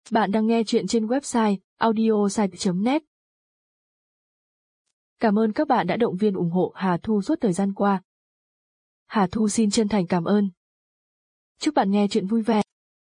Bạn đang nghe chuyện trên website audiosite.net. Cảm ơn các bạn đã động viên ủng hộ Hà Thu suốt thời gian qua. Hà Thu xin chân thành cảm ơn. Chúc bạn nghe chuyện vui vẻ.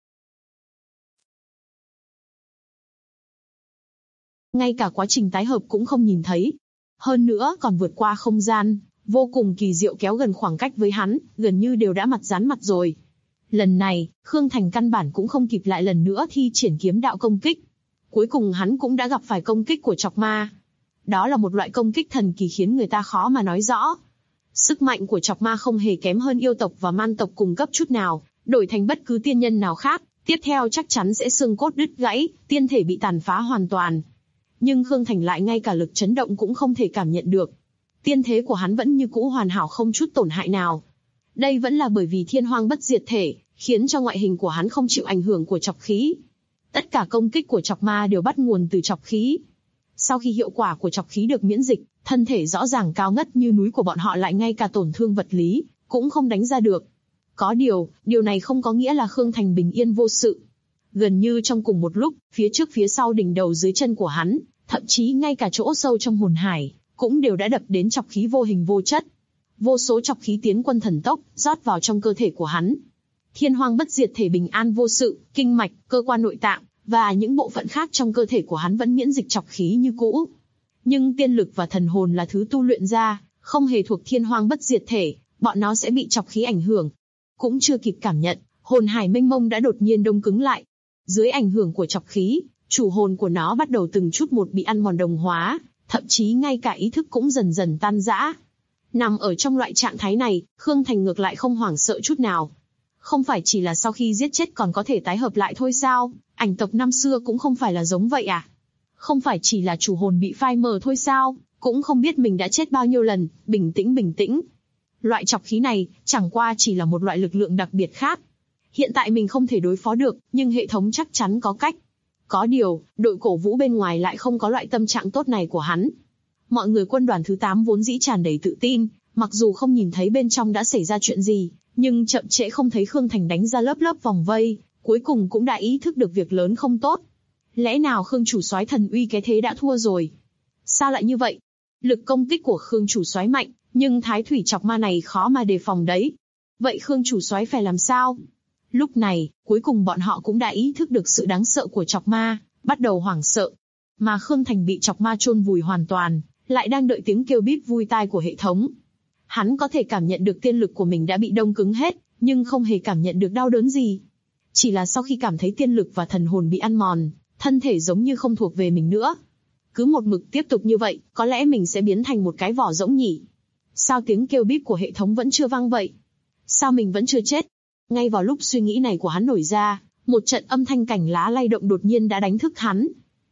Ngay cả quá trình tái hợp cũng không nhìn thấy. Hơn nữa còn vượt qua không gian, vô cùng kỳ diệu kéo gần khoảng cách với hắn, gần như đều đã mặt dán mặt rồi. Lần này, Khương Thành căn bản cũng không kịp lại lần nữa thi triển kiếm đạo công kích. Cuối cùng hắn cũng đã gặp phải công kích của chọc ma. Đó là một loại công kích thần kỳ khiến người ta khó mà nói rõ. Sức mạnh của chọc ma không hề kém hơn yêu tộc và man tộc cùng cấp chút nào, đổi thành bất cứ tiên nhân nào khác, tiếp theo chắc chắn sẽ xương cốt đứt gãy, tiên thể bị tàn phá hoàn toàn. Nhưng Khương Thành lại ngay cả lực chấn động cũng không thể cảm nhận được. Tiên thế của hắn vẫn như cũ hoàn hảo không chút tổn hại nào. Đây vẫn là bởi vì thiên hoang bất diệt thể, khiến cho ngoại hình của hắn không chịu ảnh hưởng của chọc khí. Tất cả công kích của chọc ma đều bắt nguồn từ chọc khí. Sau khi hiệu quả của chọc khí được miễn dịch, thân thể rõ ràng cao ngất như núi của bọn họ lại ngay cả tổn thương vật lý, cũng không đánh ra được. Có điều này không có nghĩa là Khương Thành bình yên vô sự. Gần như trong cùng một lúc, phía trước phía sau đỉnh đầu dưới chân của hắn, thậm chí ngay cả chỗ sâu trong hồn hải, cũng đều đã đập đến chọc khí vô hình vô chất. Vô số chọc khí tiến quân thần tốc, rót vào trong cơ thể của hắn. Thiên hoang bất diệt thể bình an vô sự, kinh mạch, cơ quan nội tạng, và những bộ phận khác trong cơ thể của hắn vẫn miễn dịch chọc khí như cũ. Nhưng tiên lực và thần hồn là thứ tu luyện ra, không hề thuộc thiên hoang bất diệt thể, bọn nó sẽ bị chọc khí ảnh hưởng. Cũng chưa kịp cảm nhận, hồn hải mênh mông đã đột nhiên đông cứng lại. Dưới ảnh hưởng của chọc khí, chủ hồn của nó bắt đầu từng chút một bị ăn mòn đồng hóa, thậm chí ngay cả ý thức cũng dần dần tan rã. Nằm ở trong loại trạng thái này, Khương Thành ngược lại không hoảng sợ chút nào. Không phải chỉ là sau khi giết chết còn có thể tái hợp lại thôi sao? Ảnh tộc năm xưa cũng không phải là giống vậy à? Không phải chỉ là chủ hồn bị phai mờ thôi sao? Cũng không biết mình đã chết bao nhiêu lần, bình tĩnh. Loại chọc khí này, chẳng qua chỉ là một loại lực lượng đặc biệt khác. Hiện tại mình không thể đối phó được, nhưng hệ thống chắc chắn có cách. Có điều, đội cổ vũ bên ngoài lại không có loại tâm trạng tốt này của hắn. Mọi người quân đoàn thứ 8 vốn dĩ tràn đầy tự tin, mặc dù không nhìn thấy bên trong đã xảy ra chuyện gì, nhưng chậm trễ không thấy Khương Thành đánh ra lớp vòng vây, cuối cùng cũng đã ý thức được việc lớn không tốt. Lẽ nào Khương chủ soái thần uy cái thế đã thua rồi? Sao lại như vậy? Lực công kích của Khương chủ soái mạnh, nhưng thái thủy chọc ma này khó mà đề phòng đấy. Vậy Khương chủ soái phải làm sao? Lúc này, cuối cùng bọn họ cũng đã ý thức được sự đáng sợ của chọc ma, bắt đầu hoảng sợ. Mà Khương Thành bị chọc ma chôn vùi hoàn toàn, lại đang đợi tiếng kêu bíp vui tai của hệ thống. Hắn có thể cảm nhận được tiên lực của mình đã bị đông cứng hết, nhưng không hề cảm nhận được đau đớn gì. Chỉ là sau khi cảm thấy tiên lực và thần hồn bị ăn mòn, thân thể giống như không thuộc về mình nữa. Cứ một mực tiếp tục như vậy, có lẽ mình sẽ biến thành một cái vỏ rỗng nhỉ? Sao tiếng kêu bíp của hệ thống vẫn chưa vang vậy? Sao mình vẫn chưa chết? Ngay vào lúc suy nghĩ này của hắn nổi ra, một trận âm thanh cành lá lay động đột nhiên đã đánh thức hắn.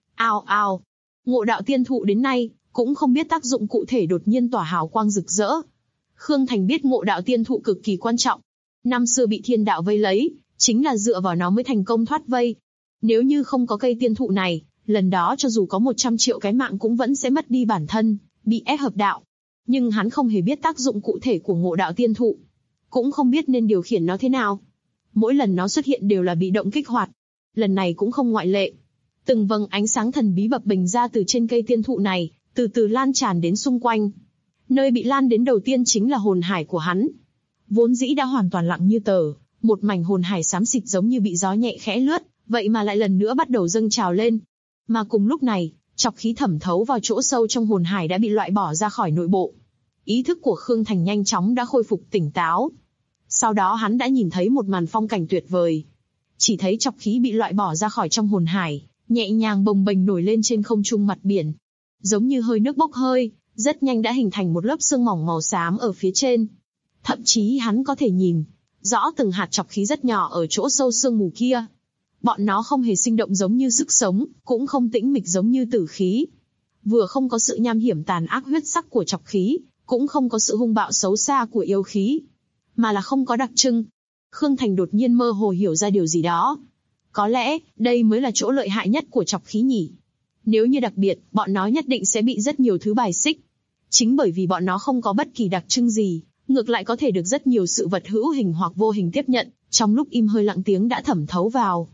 Ao! Ngộ đạo tiên thụ đến nay, cũng không biết tác dụng cụ thể đột nhiên tỏa hào quang rực rỡ. Khương Thành biết ngộ đạo tiên thụ cực kỳ quan trọng. Năm xưa bị thiên đạo vây lấy, chính là dựa vào nó mới thành công thoát vây. Nếu như không có cây tiên thụ này, lần đó cho dù có 100 triệu cái mạng cũng vẫn sẽ mất đi bản thân, bị ép hợp đạo. Nhưng hắn không hề biết tác dụng cụ thể của ngộ đạo tiên thụ. Cũng không biết nên điều khiển nó thế nào. Mỗi lần nó xuất hiện đều là bị động kích hoạt. Lần này cũng không ngoại lệ. Từng vầng ánh sáng thần bí bập bềnh ra từ trên cây tiên thụ này, từ từ lan tràn đến xung quanh. Nơi bị lan đến đầu tiên chính là hồn hải của hắn. Vốn dĩ đã hoàn toàn lặng như tờ, một mảnh hồn hải xám xịt giống như bị gió nhẹ khẽ lướt, vậy mà lại lần nữa bắt đầu dâng trào lên. Mà cùng lúc này, chọc khí thẩm thấu vào chỗ sâu trong hồn hải đã bị loại bỏ ra khỏi nội bộ. Ý thức của Khương Thành nhanh chóng đã khôi phục tỉnh táo. Sau đó hắn đã nhìn thấy một màn phong cảnh tuyệt vời. Chỉ thấy chọc khí bị loại bỏ ra khỏi trong hồn hải, nhẹ nhàng bồng bềnh nổi lên trên không trung mặt biển. Giống như hơi nước bốc hơi, rất nhanh đã hình thành một lớp sương mỏng màu xám ở phía trên. Thậm chí hắn có thể nhìn rõ từng hạt chọc khí rất nhỏ ở chỗ sâu sương mù kia. Bọn nó không hề sinh động giống như sức sống, cũng không tĩnh mịch giống như tử khí. Vừa không có sự nham hiểm tàn ác huyết sắc của chọc khí, cũng không có sự hung bạo xấu xa của yêu khí, mà là không có đặc trưng. Khương Thành đột nhiên mơ hồ hiểu ra điều gì đó. Có lẽ, đây mới là chỗ lợi hại nhất của chọc khí nhỉ. Nếu như đặc biệt, bọn nó nhất định sẽ bị rất nhiều thứ bài xích. Chính bởi vì bọn nó không có bất kỳ đặc trưng gì, ngược lại có thể được rất nhiều sự vật hữu hình hoặc vô hình tiếp nhận, trong lúc im hơi lặng tiếng đã thẩm thấu vào.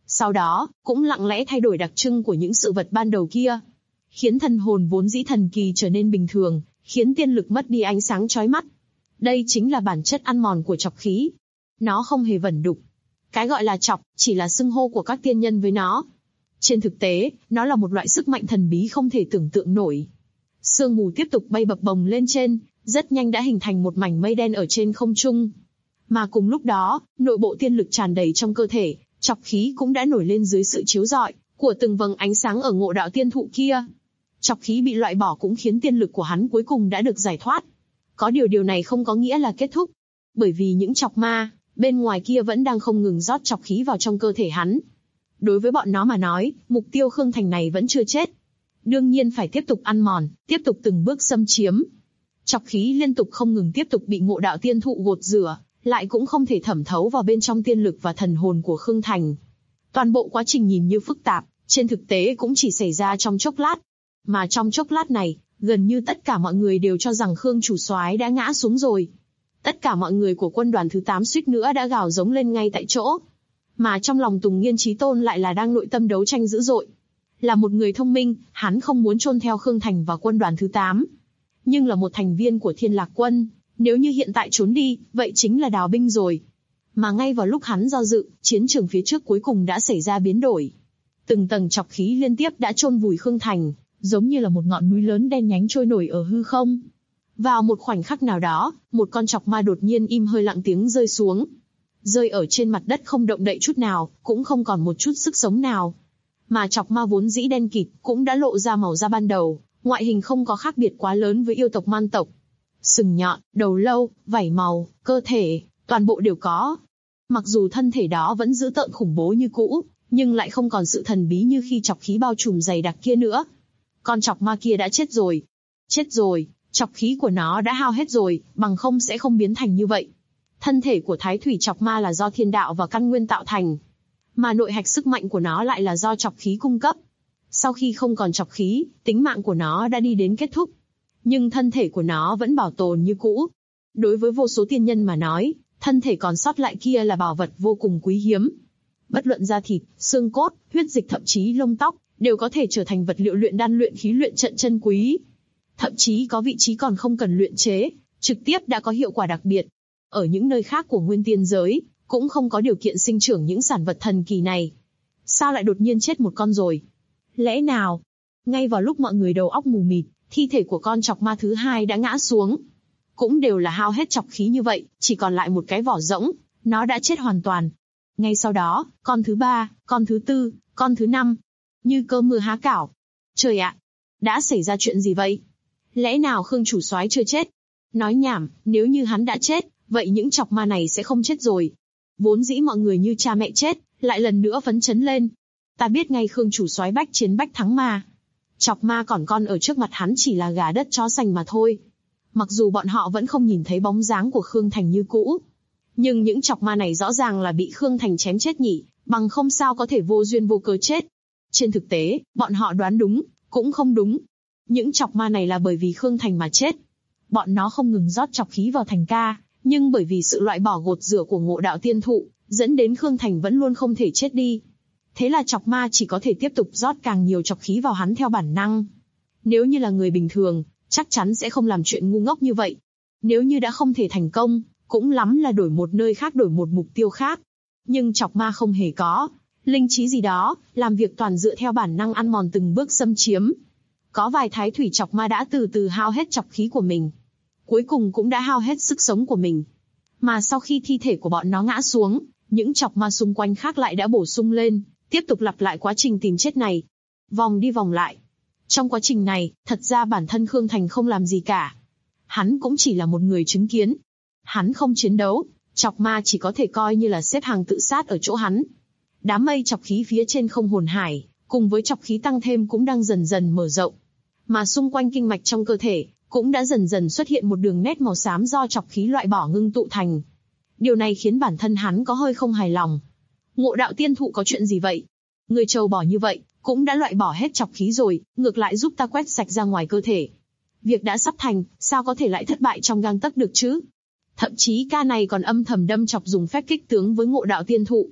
Sau đó, cũng lặng lẽ thay đổi đặc trưng của những sự vật ban đầu kia, khiến thần hồn vốn dĩ thần kỳ trở nên bình thường, khiến tiên lực mất đi ánh sáng chói mắt. Đây chính là bản chất ăn mòn của chọc khí. Nó không hề vẩn đục. Cái gọi là chọc, chỉ là xưng hô của các tiên nhân với nó. Trên thực tế, nó là một loại sức mạnh thần bí không thể tưởng tượng nổi. Sương mù tiếp tục bay bập bồng lên trên, rất nhanh đã hình thành một mảnh mây đen ở trên không trung. Mà cùng lúc đó, nội bộ tiên lực tràn đầy trong cơ thể, chọc khí cũng đã nổi lên dưới sự chiếu rọi của từng vầng ánh sáng ở Ngộ Đạo Tiên Thụ kia. Chọc khí bị loại bỏ cũng khiến tiên lực của hắn cuối cùng đã được giải thoát. Có điều này không có nghĩa là kết thúc, bởi vì những chọc ma bên ngoài kia vẫn đang không ngừng rót chọc khí vào trong cơ thể hắn. Đối với bọn nó mà nói, mục tiêu Khương Thành này vẫn chưa chết. Đương nhiên phải tiếp tục ăn mòn, tiếp tục từng bước xâm chiếm. Chọc khí liên tục không ngừng tiếp tục bị Ngộ Đạo Tiên Thụ gột rửa, lại cũng không thể thẩm thấu vào bên trong tiên lực và thần hồn của Khương Thành. Toàn bộ quá trình nhìn như phức tạp, trên thực tế cũng chỉ xảy ra trong chốc lát. Mà trong chốc lát này, gần như tất cả mọi người đều cho rằng Khương chủ soái đã ngã xuống rồi. Tất cả mọi người của quân đoàn thứ 8 suýt nữa đã gào giống lên ngay tại chỗ. Mà trong lòng Tùng Nghiên Chí Tôn lại là đang nội tâm đấu tranh dữ dội. Là một người thông minh, hắn không muốn chôn theo Khương Thành vào quân đoàn thứ 8. Nhưng là một thành viên của Thiên Lạc Quân, nếu như hiện tại trốn đi, vậy chính là đào binh rồi. Mà ngay vào lúc hắn do dự, chiến trường phía trước cuối cùng đã xảy ra biến đổi. Từng tầng chọc khí liên tiếp đã chôn vùi Khương Thành, giống như là một ngọn núi lớn đen nhánh trôi nổi ở hư không. Vào một khoảnh khắc nào đó, một con chọc ma đột nhiên im hơi lặng tiếng rơi xuống. Rơi ở trên mặt đất không động đậy chút nào, cũng không còn một chút sức sống nào. Mà chọc ma vốn dĩ đen kịt, cũng đã lộ ra màu da ban đầu, ngoại hình không có khác biệt quá lớn với yêu tộc man tộc. Sừng nhọn, đầu lâu, vảy màu, cơ thể, toàn bộ đều có. Mặc dù thân thể đó vẫn dữ tợn khủng bố như cũ, nhưng lại không còn sự thần bí như khi chọc khí bao trùm dày đặc kia nữa. Con chọc ma kia đã chết rồi. Chết rồi, chọc khí của nó đã hao hết rồi, bằng không sẽ không biến thành như vậy. Thân thể của Thái Thủy chọc ma là do thiên đạo và căn nguyên tạo thành, mà nội hạch sức mạnh của nó lại là do chọc khí cung cấp. Sau khi không còn chọc khí, tính mạng của nó đã đi đến kết thúc. Nhưng thân thể của nó vẫn bảo tồn như cũ. Đối với vô số tiên nhân mà nói, thân thể còn sót lại kia là bảo vật vô cùng quý hiếm. Bất luận da thịt, xương cốt, huyết dịch thậm chí lông tóc, đều có thể trở thành vật liệu luyện đan luyện khí luyện trận chân quý. Thậm chí có vị trí còn không cần luyện chế, trực tiếp đã có hiệu quả đặc biệt. Ở những nơi khác của nguyên tiên giới, cũng không có điều kiện sinh trưởng những sản vật thần kỳ này. Sao lại đột nhiên chết một con rồi? Lẽ nào? Ngay vào lúc mọi người đầu óc mù mịt, thi thể của con chọc ma thứ 2 đã ngã xuống. Cũng đều là hao hết chọc khí như vậy, chỉ còn lại một cái vỏ rỗng, nó đã chết hoàn toàn. Ngay sau đó, con thứ 3, con thứ 4, con thứ 5, như cơm mưa há cảo. Trời ạ, đã xảy ra chuyện gì vậy? Lẽ nào Khương chủ soái chưa chết? Nói nhảm, nếu như hắn đã chết, vậy những chọc ma này sẽ không chết rồi. Vốn dĩ mọi người như cha mẹ chết, lại lần nữa phấn chấn lên. Ta biết ngay Khương chủ soái bách chiến bách thắng mà. Chọc ma còn con ở trước mặt hắn chỉ là gà đất chó sành mà thôi. Mặc dù bọn họ vẫn không nhìn thấy bóng dáng của Khương Thành như cũ, nhưng những chọc ma này rõ ràng là bị Khương Thành chém chết nhỉ, bằng không sao có thể vô duyên vô cớ chết. Trên thực tế, bọn họ đoán đúng, cũng không đúng. Những chọc ma này là bởi vì Khương Thành mà chết. Bọn nó không ngừng rót chọc khí vào Thành ca, nhưng bởi vì sự loại bỏ gột rửa của Ngộ Đạo Tiên Thụ, dẫn đến Khương Thành vẫn luôn không thể chết đi. Thế là chọc ma chỉ có thể tiếp tục rót càng nhiều chọc khí vào hắn theo bản năng. Nếu như là người bình thường, chắc chắn sẽ không làm chuyện ngu ngốc như vậy. Nếu như đã không thể thành công, cũng lắm là đổi một nơi khác, đổi một mục tiêu khác. Nhưng chọc ma không hề có linh trí gì đó, làm việc toàn dựa theo bản năng ăn mòn từng bước xâm chiếm. Có vài thái thủy chọc ma đã từ từ hao hết chọc khí của mình. Cuối cùng cũng đã hao hết sức sống của mình. Mà sau khi thi thể của bọn nó ngã xuống, những chọc ma xung quanh khác lại đã bổ sung lên, tiếp tục lặp lại quá trình tìm chết này. Vòng đi vòng lại. Trong quá trình này, thật ra bản thân Khương Thành không làm gì cả. Hắn cũng chỉ là một người chứng kiến. Hắn không chiến đấu, chọc ma chỉ có thể coi như là xếp hàng tự sát ở chỗ hắn. Đám mây chọc khí phía trên không hồn hải, cùng với chọc khí tăng thêm cũng đang dần dần mở rộng. Mà xung quanh kinh mạch trong cơ thể, cũng đã dần dần xuất hiện một đường nét màu xám do chọc khí loại bỏ ngưng tụ thành. Điều này khiến bản thân hắn có hơi không hài lòng. Ngộ Đạo Tiên Thụ có chuyện gì vậy? Người trâu bò như vậy, cũng đã loại bỏ hết chọc khí rồi, ngược lại giúp ta quét sạch ra ngoài cơ thể. Việc đã sắp thành, sao có thể lại thất bại trong gang tấc được chứ? Thậm chí ca này còn âm thầm đâm chọc dùng phép kích tướng với Ngộ Đạo Tiên Thụ.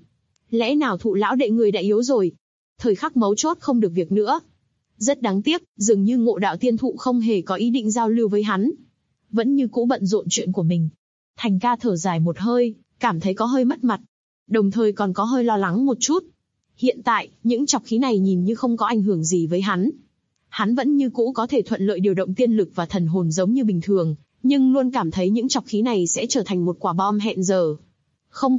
Lẽ nào Thụ lão đệ người đã yếu rồi? Thời khắc mấu chốt không được việc nữa. Rất đáng tiếc, dường như Ngộ Đạo Tiên Thụ không hề có ý định giao lưu với hắn. Vẫn như cũ bận rộn chuyện của mình. Thành ca thở dài một hơi, cảm thấy có hơi mất mặt. Đồng thời còn có hơi lo lắng một chút. Hiện tại, những chọc khí này nhìn như không có ảnh hưởng gì với hắn. Hắn vẫn như cũ có thể thuận lợi điều động tiên lực và thần hồn giống như bình thường, nhưng luôn cảm thấy những chọc khí này sẽ trở thành một quả bom hẹn giờ. Không,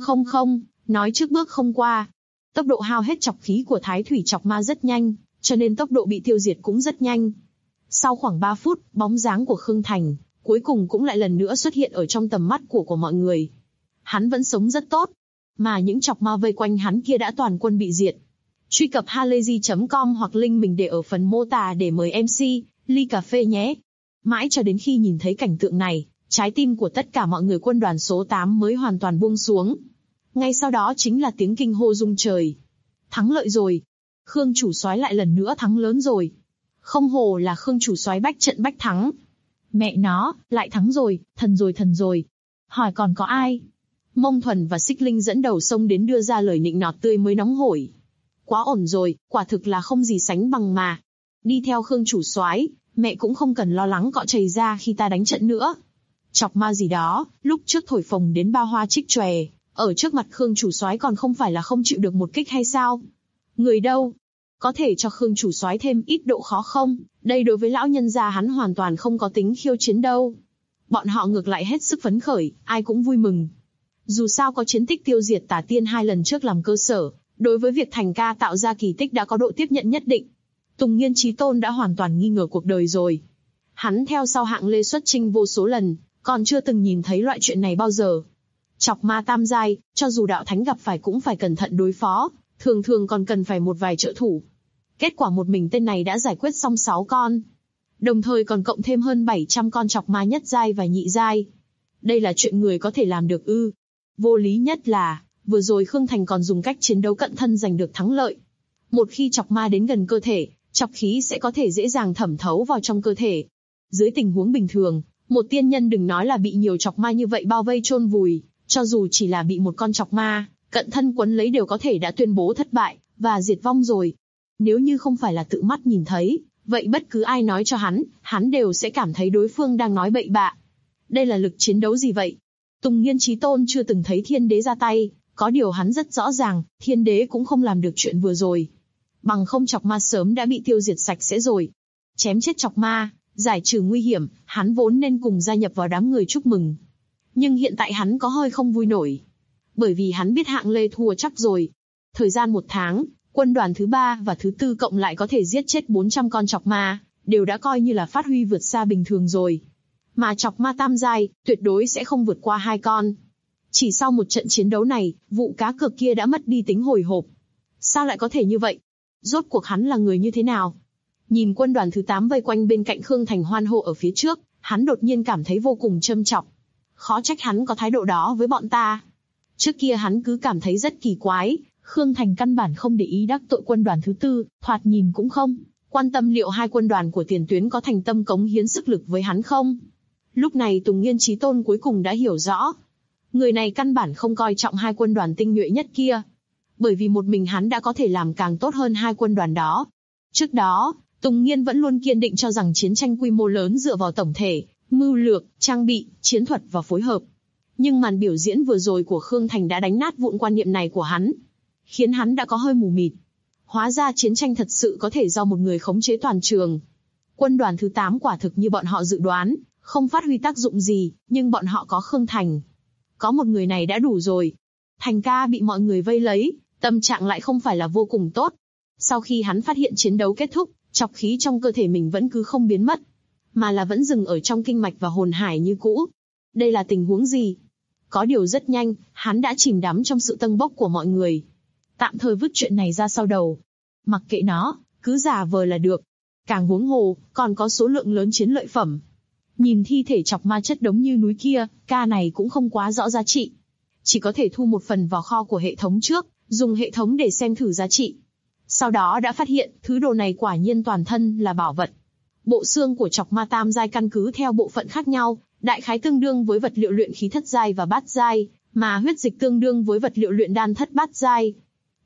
nói trước bước không qua. Tốc độ hao hết chọc khí của Thái Thủy Chọc Ma rất nhanh, cho nên tốc độ bị tiêu diệt cũng rất nhanh. Sau khoảng 3 phút, bóng dáng của Khương Thành, cuối cùng cũng lại lần nữa xuất hiện ở trong tầm mắt của mọi người. Hắn vẫn sống rất tốt, mà những chọc ma vây quanh hắn kia đã toàn quân bị diệt. Truy cập halayzi.com hoặc link mình để ở phần mô tả để mời MC, ly cà phê nhé. Mãi cho đến khi nhìn thấy cảnh tượng này, trái tim của tất cả mọi người quân đoàn số 8 mới hoàn toàn buông xuống. Ngay sau đó chính là tiếng kinh hô rung trời. Thắng lợi rồi. Khương chủ soái lại lần nữa thắng lớn rồi. Không hồ là Khương chủ soái bách trận bách thắng. Mẹ nó, lại thắng rồi, thần rồi. Hỏi còn có ai? Mông Thuần và Xích Linh dẫn đầu xông đến đưa ra lời nịnh nọt tươi mới nóng hổi. Quá ổn rồi, quả thực là không gì sánh bằng mà. Đi theo Khương chủ soái, mẹ cũng không cần lo lắng cọ chảy ra khi ta đánh trận nữa. Chọc ma gì đó, lúc trước thổi phồng đến bao hoa trích chòe, ở trước mặt Khương chủ soái còn không phải là không chịu được một kích hay sao? Người đâu? Có thể cho Khương chủ soái thêm ít độ khó không? Đây đối với lão nhân gia hắn hoàn toàn không có tính khiêu chiến đâu. Bọn họ ngược lại hết sức phấn khởi, ai cũng vui mừng. Dù sao có chiến tích tiêu diệt Tà Tiên 2 lần trước làm cơ sở, đối với việc Thành ca tạo ra kỳ tích đã có độ tiếp nhận nhất định. Tùng Nghiên Chí Tôn đã hoàn toàn nghi ngờ cuộc đời rồi. Hắn theo sau Hạng Lê xuất chinh vô số lần, còn chưa từng nhìn thấy loại chuyện này bao giờ. Chọc ma tam giai, cho dù đạo thánh gặp phải cũng phải cẩn thận đối phó, thường còn cần phải một vài trợ thủ. Kết quả một mình tên này đã giải quyết xong 6 con. Đồng thời còn cộng thêm hơn 700 con chọc ma nhất giai và nhị giai. Đây là chuyện người có thể làm được ư? Vô lý nhất là, vừa rồi Khương Thành còn dùng cách chiến đấu cận thân giành được thắng lợi. Một khi chọc ma đến gần cơ thể, chọc khí sẽ có thể dễ dàng thẩm thấu vào trong cơ thể. Dưới tình huống bình thường, một tiên nhân đừng nói là bị nhiều chọc ma như vậy bao vây chôn vùi, cho dù chỉ là bị một con chọc ma, cận thân quấn lấy đều có thể đã tuyên bố thất bại, và diệt vong rồi. Nếu như không phải là tự mắt nhìn thấy, vậy bất cứ ai nói cho hắn đều sẽ cảm thấy đối phương đang nói bậy bạ. Đây là lực chiến đấu gì vậy? Tùng Nghiên Chí Tôn chưa từng thấy thiên đế ra tay, có điều hắn rất rõ ràng, thiên đế cũng không làm được chuyện vừa rồi. Bằng không chọc ma sớm đã bị tiêu diệt sạch sẽ rồi. Chém chết chọc ma, giải trừ nguy hiểm, hắn vốn nên cùng gia nhập vào đám người chúc mừng. Nhưng hiện tại hắn có hơi không vui nổi. Bởi vì hắn biết Hạng Lê thua chắc rồi. Thời gian 1 tháng, quân đoàn thứ 3 và thứ 4 cộng lại có thể giết chết 400 con chọc ma, đều đã coi như là phát huy vượt xa bình thường rồi. Mà chọc ma tam giai, tuyệt đối sẽ không vượt qua 2 con. Chỉ sau một trận chiến đấu này, vụ cá cược kia đã mất đi tính hồi hộp. Sao lại có thể như vậy? Rốt cuộc hắn là người như thế nào? Nhìn quân đoàn thứ 8 vây quanh bên cạnh Khương Thành hoan hô ở phía trước, hắn đột nhiên cảm thấy vô cùng châm chọc. Khó trách hắn có thái độ đó với bọn ta. Trước kia hắn cứ cảm thấy rất kỳ quái, Khương Thành căn bản không để ý đắc tội quân đoàn thứ 4, thoạt nhìn cũng không quan tâm liệu 2 quân đoàn của tiền tuyến có thành tâm cống hiến sức lực với hắn không. Lúc này Tùng Nghiên Chí Tôn cuối cùng đã hiểu rõ. Người này căn bản không coi trọng 2 quân đoàn tinh nhuệ nhất kia. Bởi vì một mình hắn đã có thể làm càng tốt hơn 2 quân đoàn đó. Trước đó, Tùng Nghiên vẫn luôn kiên định cho rằng chiến tranh quy mô lớn dựa vào tổng thể, mưu lược, trang bị, chiến thuật và phối hợp. Nhưng màn biểu diễn vừa rồi của Khương Thành đã đánh nát vụn quan niệm này của hắn. Khiến hắn đã có hơi mù mịt. Hóa ra chiến tranh thật sự có thể do một người khống chế toàn trường. Quân đoàn thứ 8 quả thực như bọn họ dự đoán, không phát huy tác dụng gì, nhưng bọn họ có Khương Thành. Có một người này đã đủ rồi. Thành ca bị mọi người vây lấy, tâm trạng lại không phải là vô cùng tốt. Sau khi hắn phát hiện chiến đấu kết thúc, chọc khí trong cơ thể mình vẫn cứ không biến mất, mà là vẫn dừng ở trong kinh mạch và hồn hải như cũ. Đây là tình huống gì? Có điều rất nhanh, hắn đã chìm đắm trong sự tâng bốc của mọi người. Tạm thời vứt chuyện này ra sau đầu. Mặc kệ nó, cứ giả vờ là được. Càng huống hồ, còn có số lượng lớn chiến lợi phẩm. Nhìn thi thể chọc ma chất đống như núi kia, ca này cũng không quá rõ giá trị. Chỉ có thể thu một phần vào kho của hệ thống trước, dùng hệ thống để xem thử giá trị. Sau đó đã phát hiện, thứ đồ này quả nhiên toàn thân là bảo vật. Bộ xương của chọc ma tam giai căn cứ theo bộ phận khác nhau, đại khái tương đương với vật liệu luyện khí thất giai và bát giai, mà huyết dịch tương đương với vật liệu luyện đan thất bát giai.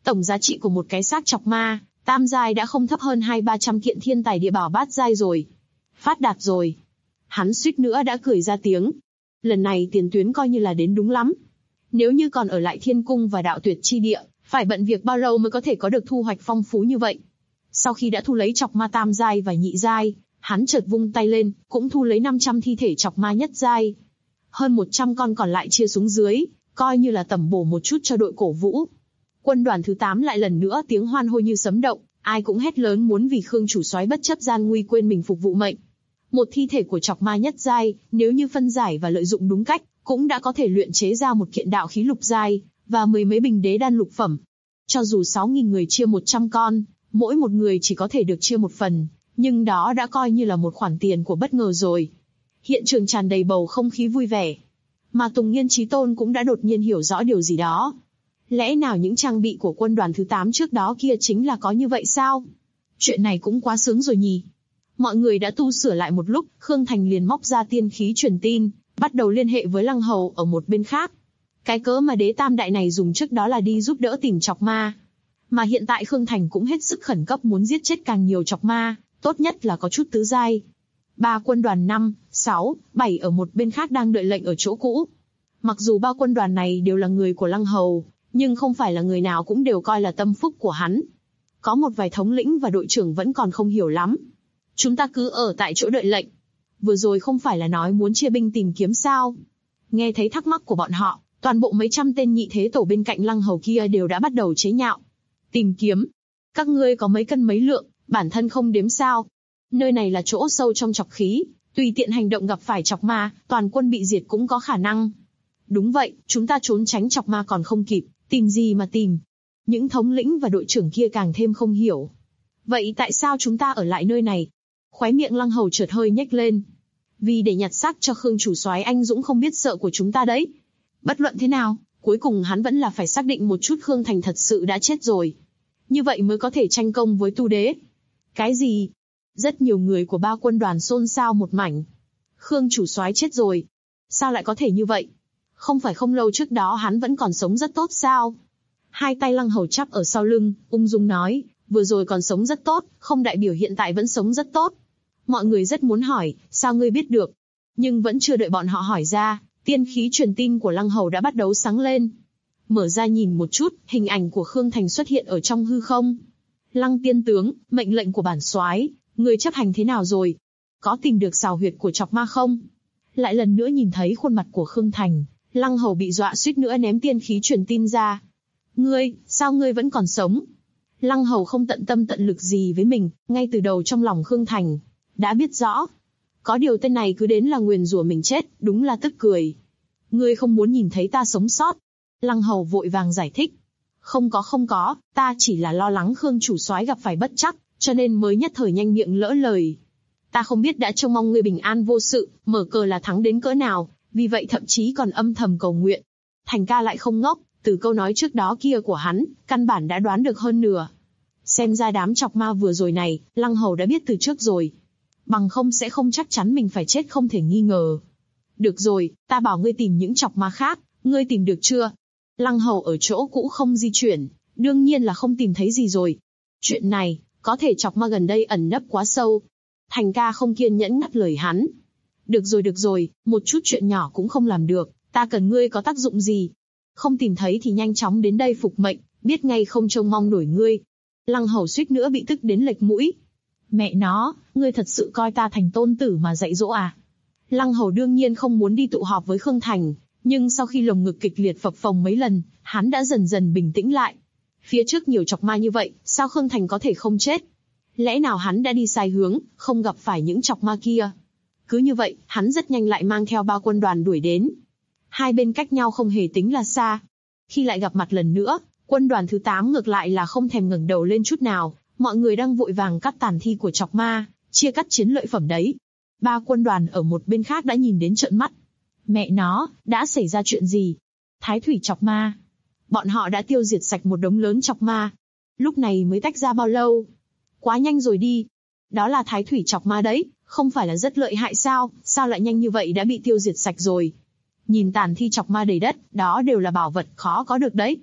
Tổng giá trị của một cái xác chọc ma tam giai đã không thấp hơn 200-300 kiện thiên tài địa bảo bát giai rồi. Phát đạt rồi. Hắn suýt nữa đã cười ra tiếng. Lần này tiền tuyến coi như là đến đúng lắm. Nếu như còn ở lại thiên cung và đạo tuyệt chi địa, phải bận việc bao lâu mới có thể có được thu hoạch phong phú như vậy. Sau khi đã thu lấy chọc ma tam giai và nhị giai, hắn chợt vung tay lên, cũng thu lấy 500 thi thể chọc ma nhất giai. Hơn 100 con còn lại chia xuống dưới, coi như là tẩm bổ một chút cho đội cổ vũ. Quân đoàn thứ 8 lại lần nữa tiếng hoan hô như sấm động, ai cũng hét lớn muốn vì Khương chủ soái bất chấp gian nguy quên mình phục vụ mệnh. Một thi thể của chọc ma nhất giai, nếu như phân giải và lợi dụng đúng cách, cũng đã có thể luyện chế ra một kiện đạo khí lục giai, và mười mấy bình đế đan lục phẩm. Cho dù 6.000 người chia 100 con, mỗi một người chỉ có thể được chia một phần, nhưng đó đã coi như là một khoản tiền của bất ngờ rồi. Hiện trường tràn đầy bầu không khí vui vẻ. Mà Tùng Nghiên Chí Tôn cũng đã đột nhiên hiểu rõ điều gì đó. Lẽ nào những trang bị của quân đoàn thứ 8 trước đó kia chính là có như vậy sao? Chuyện này cũng quá sướng rồi nhỉ. Mọi người đã tu sửa lại một lúc, Khương Thành liền móc ra tiên khí truyền tin, bắt đầu liên hệ với Lăng Hầu ở một bên khác. Cái cớ mà đế tam đại này dùng trước đó là đi giúp đỡ tìm chọc ma. Mà hiện tại Khương Thành cũng hết sức khẩn cấp muốn giết chết càng nhiều chọc ma, tốt nhất là có chút tứ giai. 3 quân đoàn 5, 6, 7 ở một bên khác đang đợi lệnh ở chỗ cũ. Mặc dù 3 quân đoàn này đều là người của Lăng Hầu, nhưng không phải là người nào cũng đều coi là tâm phúc của hắn. Có một vài thống lĩnh và đội trưởng vẫn còn không hiểu lắm. Chúng ta cứ ở tại chỗ đợi lệnh. Vừa rồi không phải là nói muốn chia binh tìm kiếm sao? Nghe thấy thắc mắc của bọn họ, toàn bộ mấy trăm tên nhị thế tổ bên cạnh Lăng Hầu kia đều đã bắt đầu chế nhạo. Tìm kiếm? Các ngươi có mấy cân mấy lượng, bản thân không đếm sao? Nơi này là chỗ sâu trong chọc khí, tùy tiện hành động gặp phải chọc ma, toàn quân bị diệt cũng có khả năng. Đúng vậy, chúng ta trốn tránh chọc ma còn không kịp, tìm gì mà tìm? Những thống lĩnh và đội trưởng kia càng thêm không hiểu. Vậy tại sao chúng ta ở lại nơi này? Khóe miệng Lăng Hầu chợt hơi nhếch lên. Vì để nhặt xác cho Khương chủ soái anh dũng không biết sợ của chúng ta đấy. Bất luận thế nào, cuối cùng hắn vẫn là phải xác định một chút Khương Thành thật sự đã chết rồi. Như vậy mới có thể tranh công với Tu Đế. Cái gì? Rất nhiều người của 3 quân đoàn xôn xao một mảnh. Khương chủ soái chết rồi. Sao lại có thể như vậy? Không phải không lâu trước đó hắn vẫn còn sống rất tốt sao? Hai tay Lăng Hầu chắp ở sau lưng, ung dung nói, vừa rồi còn sống rất tốt, không đại biểu hiện tại vẫn sống rất tốt. Mọi người rất muốn hỏi, sao ngươi biết được? Nhưng vẫn chưa đợi bọn họ hỏi ra, tiên khí truyền tin của Lăng Hầu đã bắt đầu sáng lên. Mở ra nhìn một chút, hình ảnh của Khương Thành xuất hiện ở trong hư không. Lăng tiên tướng, mệnh lệnh của bản soái, người chấp hành thế nào rồi? Có tìm được xào huyệt của chọc ma không? Lại lần nữa nhìn thấy khuôn mặt của Khương Thành, Lăng Hầu bị dọa suýt nữa ném tiên khí truyền tin ra. Ngươi, sao ngươi vẫn còn sống? Lăng Hầu không tận tâm tận lực gì với mình, ngay từ đầu trong lòng Khương Thành đã biết rõ. Có điều tên này cứ đến là nguyền rủa mình chết, đúng là tức cười. Ngươi không muốn nhìn thấy ta sống sót. Lăng Hầu vội vàng giải thích. Không có, ta chỉ là lo lắng Khương chủ soái gặp phải bất trắc, cho nên mới nhất thời nhanh miệng lỡ lời. Ta không biết đã trông mong ngươi bình an vô sự, mở cờ là thắng đến cỡ nào, vì vậy thậm chí còn âm thầm cầu nguyện. Thành ca lại không ngốc, từ câu nói trước đó kia của hắn, căn bản đã đoán được hơn nửa. Xem ra đám chọc ma vừa rồi này, Lăng Hầu đã biết từ trước rồi. Bằng không sẽ không chắc chắn mình phải chết không thể nghi ngờ. Được rồi, ta bảo ngươi tìm những chọc ma khác, ngươi tìm được chưa? Lăng Hầu ở chỗ cũ không di chuyển, đương nhiên là không tìm thấy gì rồi. Chuyện này, có thể chọc ma gần đây ẩn nấp quá sâu. Thành ca không kiên nhẫn ngắt lời hắn. Được rồi, một chút chuyện nhỏ cũng không làm được, ta cần ngươi có tác dụng gì? Không tìm thấy thì nhanh chóng đến đây phục mệnh, biết ngay không trông mong nổi ngươi. Lăng Hầu suýt nữa bị tức đến lệch mũi. Mẹ nó, ngươi thật sự coi ta thành tôn tử mà dạy dỗ à? Lăng Hầu đương nhiên không muốn đi tụ họp với Khương Thành, nhưng sau khi lồng ngực kịch liệt phập phồng mấy lần, hắn đã dần dần bình tĩnh lại. Phía trước nhiều chọc ma như vậy, sao Khương Thành có thể không chết? Lẽ nào hắn đã đi sai hướng, không gặp phải những chọc ma kia? Cứ như vậy, hắn rất nhanh lại mang theo 3 quân đoàn đuổi đến. Hai bên cách nhau không hề tính là xa. Khi lại gặp mặt lần nữa, quân đoàn thứ 8 ngược lại là không thèm ngẩng đầu lên chút nào, mọi người đang vội vàng cắt tàn thi của chọc ma, chia cắt chiến lợi phẩm đấy. 3 quân đoàn ở một bên khác đã nhìn đến trợn mắt. Mẹ nó, đã xảy ra chuyện gì? Thái thủy chọc ma. Bọn họ đã tiêu diệt sạch một đống lớn chọc ma. Lúc này mới tách ra bao lâu? Quá nhanh rồi đi. Đó là thái thủy chọc ma đấy, không phải là rất lợi hại sao? Sao lại nhanh như vậy đã bị tiêu diệt sạch rồi? Nhìn tàn thi chọc ma đầy đất, đó đều là bảo vật khó có được đấy.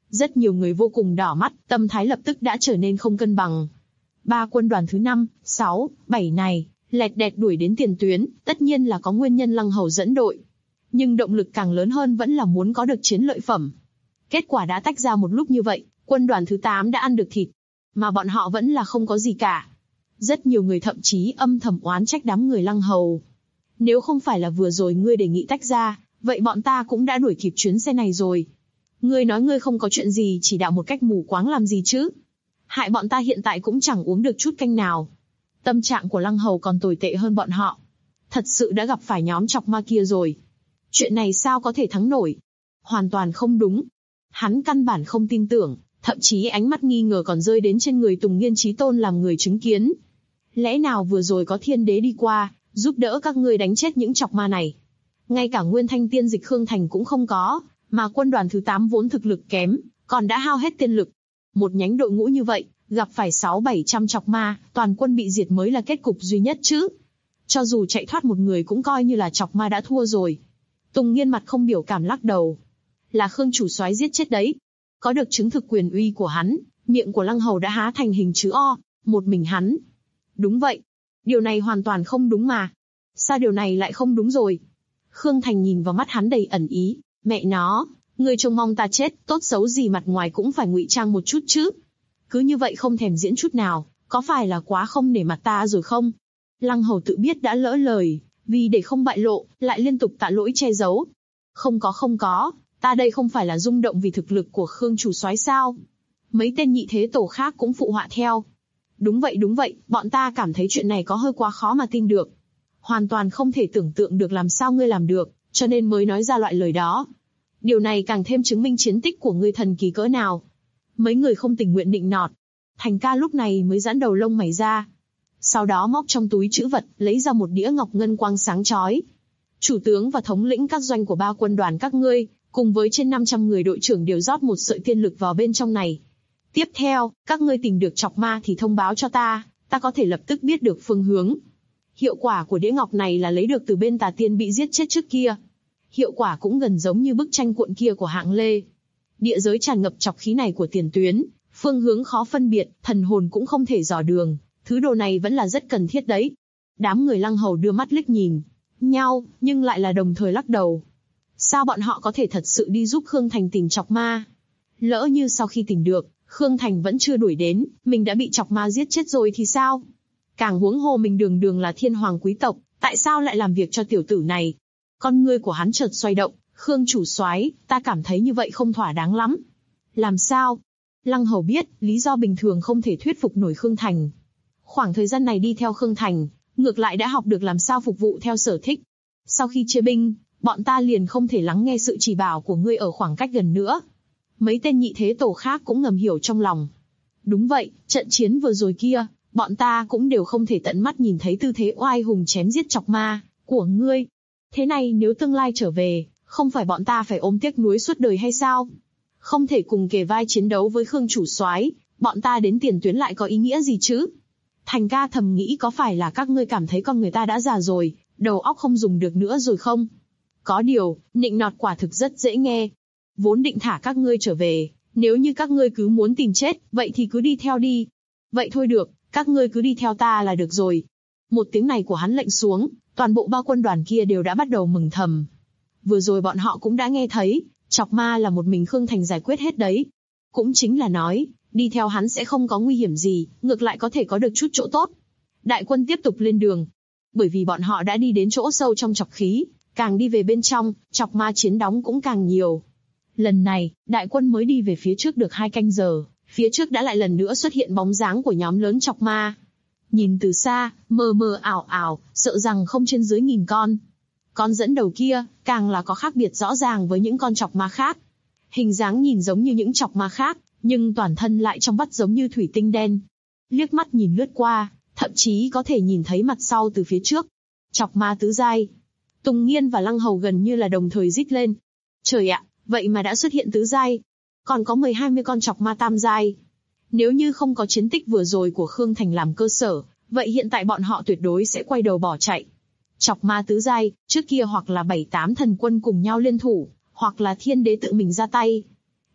Rất nhiều người vô cùng đỏ mắt, tâm thái lập tức đã trở nên không cân bằng. Ba quân đoàn thứ 5, 6, 7 này, lẹt đẹt đuổi đến tiền tuyến, tất nhiên là có nguyên nhân Lăng Hầu dẫn đội. Nhưng động lực càng lớn hơn vẫn là muốn có được chiến lợi phẩm. Kết quả đã tách ra một lúc như vậy, quân đoàn thứ 8 đã ăn được thịt, mà bọn họ vẫn là không có gì cả. Rất nhiều người thậm chí âm thầm oán trách đám người Lăng Hầu. Nếu không phải là vừa rồi ngươi đề nghị tách ra, vậy bọn ta cũng đã đuổi kịp chuyến xe này rồi. Ngươi nói ngươi không có chuyện gì chỉ đạo một cách mù quáng làm gì chứ? Hại bọn ta hiện tại cũng chẳng uống được chút canh nào. Tâm trạng của Lăng Hầu còn tồi tệ hơn bọn họ. Thật sự đã gặp phải nhóm chọc ma kia rồi. Chuyện này sao có thể thắng nổi? Hoàn toàn không đúng. Hắn căn bản không tin tưởng, thậm chí ánh mắt nghi ngờ còn rơi đến trên người Tùng Nghiên Chí Tôn làm người chứng kiến. Lẽ nào vừa rồi có thiên đế đi qua, giúp đỡ các ngươi đánh chết những chọc ma này? Ngay cả Nguyên Thanh tiên dịch Khương Thành cũng không có, mà quân đoàn thứ 8 vốn thực lực kém, còn đã hao hết tiên lực. Một nhánh đội ngũ như vậy, gặp phải 600-700 chọc ma, toàn quân bị diệt mới là kết cục duy nhất chứ. Cho dù chạy thoát một người cũng coi như là chọc ma đã thua rồi. Tùng Nghiên mặt không biểu cảm lắc đầu. Là Khương chủ soái giết chết đấy. Có được chứng thực quyền uy của hắn, miệng của Lăng Hầu đã há thành hình chữ O, một mình hắn. Đúng vậy. Điều này hoàn toàn không đúng mà. Sao điều này lại không đúng rồi? Khương Thành nhìn vào mắt hắn đầy ẩn ý. Mẹ nó, người trông mong ta chết, tốt xấu gì mặt ngoài cũng phải ngụy trang một chút chứ. Cứ như vậy không thèm diễn chút nào, có phải là quá không nể mặt ta rồi không? Lăng Hầu tự biết đã lỡ lời, vì để không bại lộ, lại liên tục tạ lỗi che giấu. Không có, ta đây không phải là rung động vì thực lực của Khương chủ soái sao? Mấy tên nhị thế tổ khác cũng phụ họa theo. Đúng vậy, bọn ta cảm thấy chuyện này có hơi quá khó mà tin được. Hoàn toàn không thể tưởng tượng được làm sao ngươi làm được, cho nên mới nói ra loại lời đó. Điều này càng thêm chứng minh chiến tích của ngươi thần kỳ cỡ nào. Mấy người không tình nguyện định nọt. Thành ca lúc này mới giãn đầu lông mày ra. Sau đó móc trong túi trữ vật, lấy ra một đĩa ngọc ngân quang sáng chói. Chủ tướng và thống lĩnh các doanh của ba quân đoàn các ngươi, cùng với trên 500 người đội trưởng đều rót một sợi tiên lực vào bên trong này. Tiếp theo, các ngươi tìm được chọc ma thì thông báo cho ta có thể lập tức biết được phương hướng. Hiệu quả của đĩa ngọc này là lấy được từ bên tà tiên bị giết chết trước kia. Hiệu quả cũng gần giống như bức tranh cuộn kia của Hạng Lê. Địa giới tràn ngập chọc khí này của tiền tuyến, phương hướng khó phân biệt, thần hồn cũng không thể dò đường, thứ đồ này vẫn là rất cần thiết đấy. Đám người Lăng Hầu đưa mắt liếc nhìn nhau, nhưng lại là đồng thời lắc đầu. Sao bọn họ có thể thật sự đi giúp Khương Thành tìm chọc ma? Lỡ như sau khi tìm được, Khương Thành vẫn chưa đuổi đến, mình đã bị chọc ma giết chết rồi thì sao? Càng huống hồ mình đường đường là thiên hoàng quý tộc, tại sao lại làm việc cho tiểu tử này? Con ngươi của hắn chợt xoay động, Khương chủ soái, ta cảm thấy như vậy không thỏa đáng lắm. Làm sao? Lăng Hầu biết, lý do bình thường không thể thuyết phục nổi Khương Thành. Khoảng thời gian này đi theo Khương Thành, ngược lại đã học được làm sao phục vụ theo sở thích. Sau khi chia binh, bọn ta liền không thể lắng nghe sự chỉ bảo của ngươi ở khoảng cách gần nữa. Mấy tên nhị thế tổ khác cũng ngầm hiểu trong lòng. Đúng vậy, trận chiến vừa rồi kia, bọn ta cũng đều không thể tận mắt nhìn thấy tư thế oai hùng chém giết chọc ma của ngươi. Thế này nếu tương lai trở về, không phải bọn ta phải ôm tiếc nuối suốt đời hay sao? Không thể cùng kề vai chiến đấu với Khương chủ soái, bọn ta đến tiền tuyến lại có ý nghĩa gì chứ? Thành ca thầm nghĩ có phải là các ngươi cảm thấy con người ta đã già rồi, đầu óc không dùng được nữa rồi không? Có điều, nịnh nọt quả thực rất dễ nghe. Vốn định thả các ngươi trở về, nếu như các ngươi cứ muốn tìm chết, vậy thì cứ đi theo đi. Vậy thôi được, các ngươi cứ đi theo ta là được rồi. Một tiếng này của hắn lệnh xuống, toàn bộ ba quân đoàn kia đều đã bắt đầu mừng thầm. Vừa rồi bọn họ cũng đã nghe thấy, chọc ma là một mình Khương Thành giải quyết hết đấy. Cũng chính là nói, đi theo hắn sẽ không có nguy hiểm gì, ngược lại có thể có được chút chỗ tốt. Đại quân tiếp tục lên đường. Bởi vì bọn họ đã đi đến chỗ sâu trong chọc khí, càng đi về bên trong, chọc ma chiến đóng cũng càng nhiều. Lần này, đại quân mới đi về phía trước được 2 canh giờ, phía trước đã lại lần nữa xuất hiện bóng dáng của nhóm lớn chọc ma. Nhìn từ xa, mờ mờ ảo ảo, sợ rằng không trên dưới 1000 con. Con dẫn đầu kia, càng là có khác biệt rõ ràng với những con chọc ma khác. Hình dáng nhìn giống như những chọc ma khác, nhưng toàn thân lại trong vắt giống như thủy tinh đen. Liếc mắt nhìn lướt qua, thậm chí có thể nhìn thấy mặt sau từ phía trước. Chọc ma tứ giai. Tùng Nghiên và Lăng Hầu gần như là đồng thời rít lên. Trời ạ, vậy mà đã xuất hiện tứ giai. Còn có 10-20 con chọc ma tam giai. Nếu như không có chiến tích vừa rồi của Khương Thành làm cơ sở, vậy hiện tại bọn họ tuyệt đối sẽ quay đầu bỏ chạy. Chọc ma tứ giai, trước kia hoặc là 7-8 thần quân cùng nhau liên thủ, hoặc là thiên đế tự mình ra tay.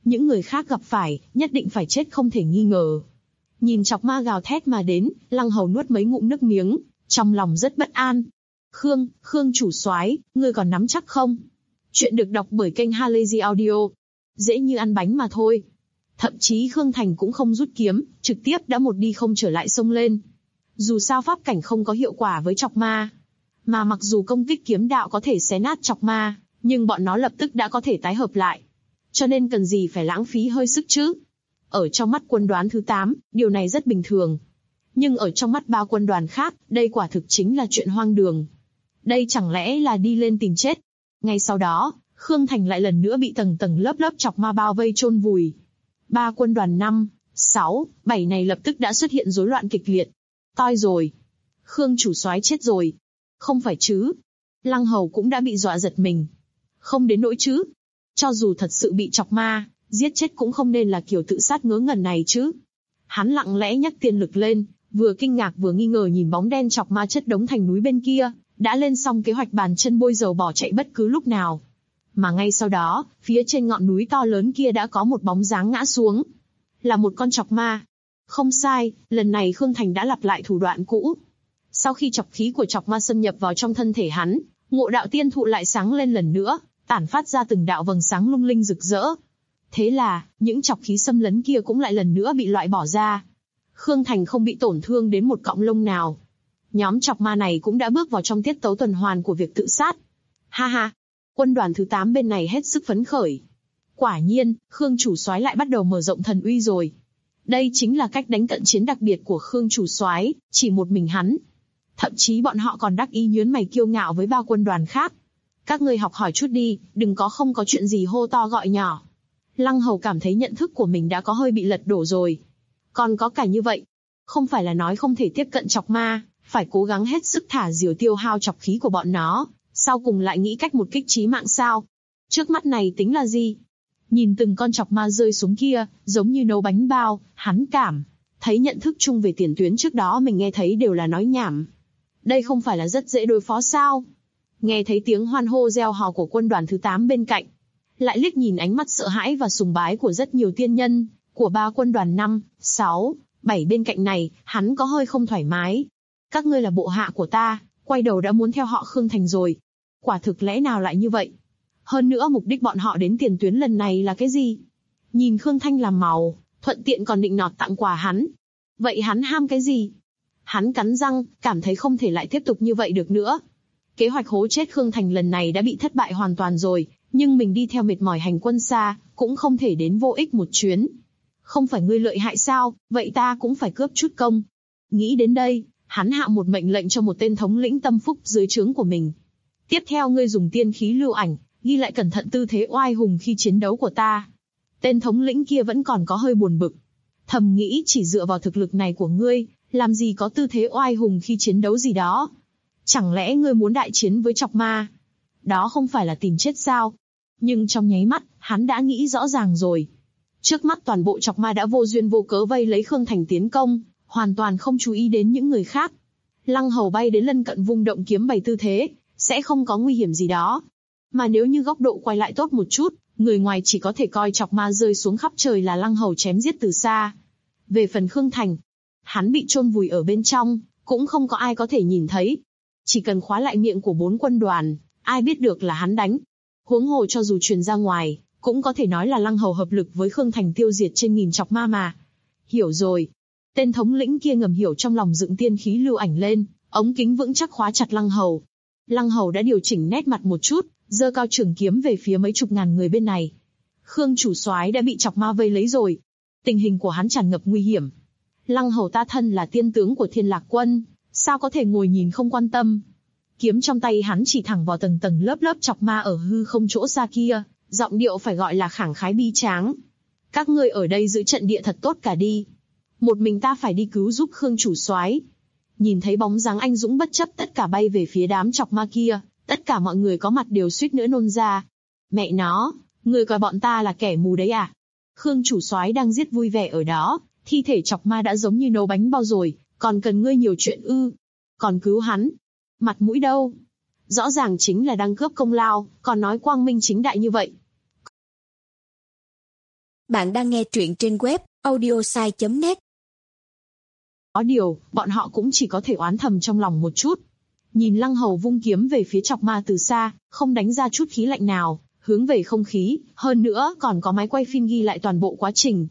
Những người khác gặp phải, nhất định phải chết không thể nghi ngờ. Nhìn chọc ma gào thét mà đến, Lăng Hầu nuốt mấy ngụm nước miếng, trong lòng rất bất an. Khương chủ soái, ngươi còn nắm chắc không? Chuyện được đọc bởi kênh Halazy Audio. Dễ như ăn bánh mà thôi. Thậm chí Khương Thành cũng không rút kiếm, trực tiếp đã một đi không trở lại xông lên. Dù sao pháp cảnh không có hiệu quả với chọc ma. Mà mặc dù công kích kiếm đạo có thể xé nát chọc ma, nhưng bọn nó lập tức đã có thể tái hợp lại. Cho nên cần gì phải lãng phí hơi sức chứ? Ở trong mắt quân đoàn thứ 8, điều này rất bình thường. Nhưng ở trong mắt ba quân đoàn khác, đây quả thực chính là chuyện hoang đường. Đây chẳng lẽ là đi lên tìm chết? Ngay sau đó, Khương Thành lại lần nữa bị tầng tầng lớp lớp chọc ma bao vây chôn vùi. Ba quân đoàn 5, 6, 7 này lập tức đã xuất hiện rối loạn kịch liệt. Toi rồi. Khương chủ soái chết rồi. Không phải chứ. Lăng Hầu cũng đã bị dọa giật mình. Không đến nỗi chứ. Cho dù thật sự bị chọc ma, giết chết cũng không nên là kiểu tự sát ngớ ngẩn này chứ. Hắn lặng lẽ nhắc tiên lực lên, vừa kinh ngạc vừa nghi ngờ nhìn bóng đen chọc ma chất đống thành núi bên kia, đã lên xong kế hoạch bàn chân bôi dầu bỏ chạy bất cứ lúc nào. Mà ngay sau đó, phía trên ngọn núi to lớn kia đã có một bóng dáng ngã xuống. Là một con chọc ma. Không sai, lần này Khương Thành đã lặp lại thủ đoạn cũ. Sau khi chọc khí của chọc ma xâm nhập vào trong thân thể hắn, Ngộ Đạo Tiên Thụ lại sáng lên lần nữa, tản phát ra từng đạo vầng sáng lung linh rực rỡ. Thế là, những chọc khí xâm lấn kia cũng lại lần nữa bị loại bỏ ra. Khương Thành không bị tổn thương đến một cọng lông nào. Nhóm chọc ma này cũng đã bước vào trong tiết tấu tuần hoàn của việc tự sát. Ha ha, quân đoàn thứ 8 bên này hết sức phấn khởi. Quả nhiên, Khương chủ soái lại bắt đầu mở rộng thần uy rồi. Đây chính là cách đánh cận chiến đặc biệt của Khương chủ soái, chỉ một mình hắn. Thậm chí bọn họ còn đắc ý nhướng mày kiêu ngạo với ba quân đoàn khác. Các ngươi học hỏi chút đi, đừng có không có chuyện gì hô to gọi nhỏ. Lăng Hầu cảm thấy nhận thức của mình đã có hơi bị lật đổ rồi. Còn có cả như vậy. Không phải là nói không thể tiếp cận chọc ma, phải cố gắng hết sức thả diều tiêu hao chọc khí của bọn nó, sau cùng lại nghĩ cách một kích chí mạng sao. Trước mắt này tính là gì? Nhìn từng con chọc ma rơi xuống kia, giống như nấu bánh bao, hắn cảm thấy nhận thức chung về tiền tuyến trước đó mình nghe thấy đều là nói nhảm. Đây không phải là rất dễ đối phó sao? Nghe thấy tiếng hoan hô reo hò của quân đoàn thứ 8 bên cạnh. Lại liếc nhìn ánh mắt sợ hãi và sùng bái của rất nhiều tiên nhân, của ba quân đoàn 5, 6, 7 bên cạnh này, hắn có hơi không thoải mái. Các ngươi là bộ hạ của ta, quay đầu đã muốn theo họ Khương Thành rồi. Quả thực lẽ nào lại như vậy? Hơn nữa mục đích bọn họ đến tiền tuyến lần này là cái gì? Nhìn Khương Thanh làm màu, thuận tiện còn định nọt tặng quà hắn. Vậy hắn ham cái gì? Hắn cắn răng, cảm thấy không thể lại tiếp tục như vậy được nữa. Kế hoạch hố chết Khương Thành lần này đã bị thất bại hoàn toàn rồi, nhưng mình đi theo mệt mỏi hành quân xa, cũng không thể đến vô ích một chuyến. Không phải ngươi lợi hại sao, vậy ta cũng phải cướp chút công. Nghĩ đến đây, hắn hạ một mệnh lệnh cho một tên thống lĩnh tâm phúc dưới trướng của mình. Tiếp theo ngươi dùng tiên khí lưu ảnh, ghi lại cẩn thận tư thế oai hùng khi chiến đấu của ta. Tên thống lĩnh kia vẫn còn có hơi buồn bực. Thầm nghĩ chỉ dựa vào thực lực này của ngươi, làm gì có tư thế oai hùng khi chiến đấu gì đó. Chẳng lẽ ngươi muốn đại chiến với chọc ma? Đó không phải là tìm chết sao? Nhưng trong nháy mắt, hắn đã nghĩ rõ ràng rồi. Trước mắt toàn bộ chọc ma đã vô duyên vô cớ vây lấy Khương Thành tiến công, hoàn toàn không chú ý đến những người khác. Lăng Hầu bay đến lân cận vung động kiếm bày tư thế, sẽ không có nguy hiểm gì đó. Mà nếu như góc độ quay lại tốt một chút, người ngoài chỉ có thể coi chọc ma rơi xuống khắp trời là Lăng Hầu chém giết từ xa. Về phần Khương Thành, hắn bị chôn vùi ở bên trong, cũng không có ai có thể nhìn thấy. Chỉ cần khóa lại miệng của 4 quân đoàn, ai biết được là hắn đánh. Huống hồ cho dù truyền ra ngoài, cũng có thể nói là Lăng Hầu hợp lực với Khương Thành tiêu diệt trên nghìn chọc ma mà. Hiểu rồi. Tên thống lĩnh kia ngầm hiểu trong lòng dựng tiên khí lưu ảnh lên, ống kính vững chắc khóa chặt Lăng Hầu. Lăng Hầu đã điều chỉnh nét mặt một chút, giơ cao trường kiếm về phía mấy chục ngàn người bên này. Khương chủ soái đã bị chọc ma vây lấy rồi. Tình hình của hắn tràn ngập nguy hiểm. Lăng Hầu ta thân là tiên tướng của Thiên Lạc Quân, sao có thể ngồi nhìn không quan tâm. Kiếm trong tay hắn chỉ thẳng vào tầng tầng lớp lớp chọc ma ở hư không chỗ xa kia, giọng điệu phải gọi là khẳng khái bi tráng. Các ngươi ở đây giữ trận địa thật tốt cả đi. Một mình ta phải đi cứu giúp Khương chủ soái. Nhìn thấy bóng dáng anh dũng bất chấp tất cả bay về phía đám chọc ma kia, tất cả mọi người có mặt đều suýt nữa nôn ra. Mẹ nó, ngươi coi bọn ta là kẻ mù đấy à? Khương chủ soái đang giết vui vẻ ở đó, thi thể chọc ma đã giống như nấu bánh bao rồi, còn cần ngươi nhiều chuyện ư? Còn cứu hắn, mặt mũi đâu? Rõ ràng chính là đang cướp công lao, còn nói quang minh chính đại như vậy. Bạn đang nghe truyện trên web audiosai.net. Có điều, bọn họ cũng chỉ có thể oán thầm trong lòng một chút. Nhìn Lăng Hầu vung kiếm về phía Chọc Ma từ xa, không đánh ra chút khí lạnh nào, hướng về không khí, hơn nữa còn có máy quay phim ghi lại toàn bộ quá trình.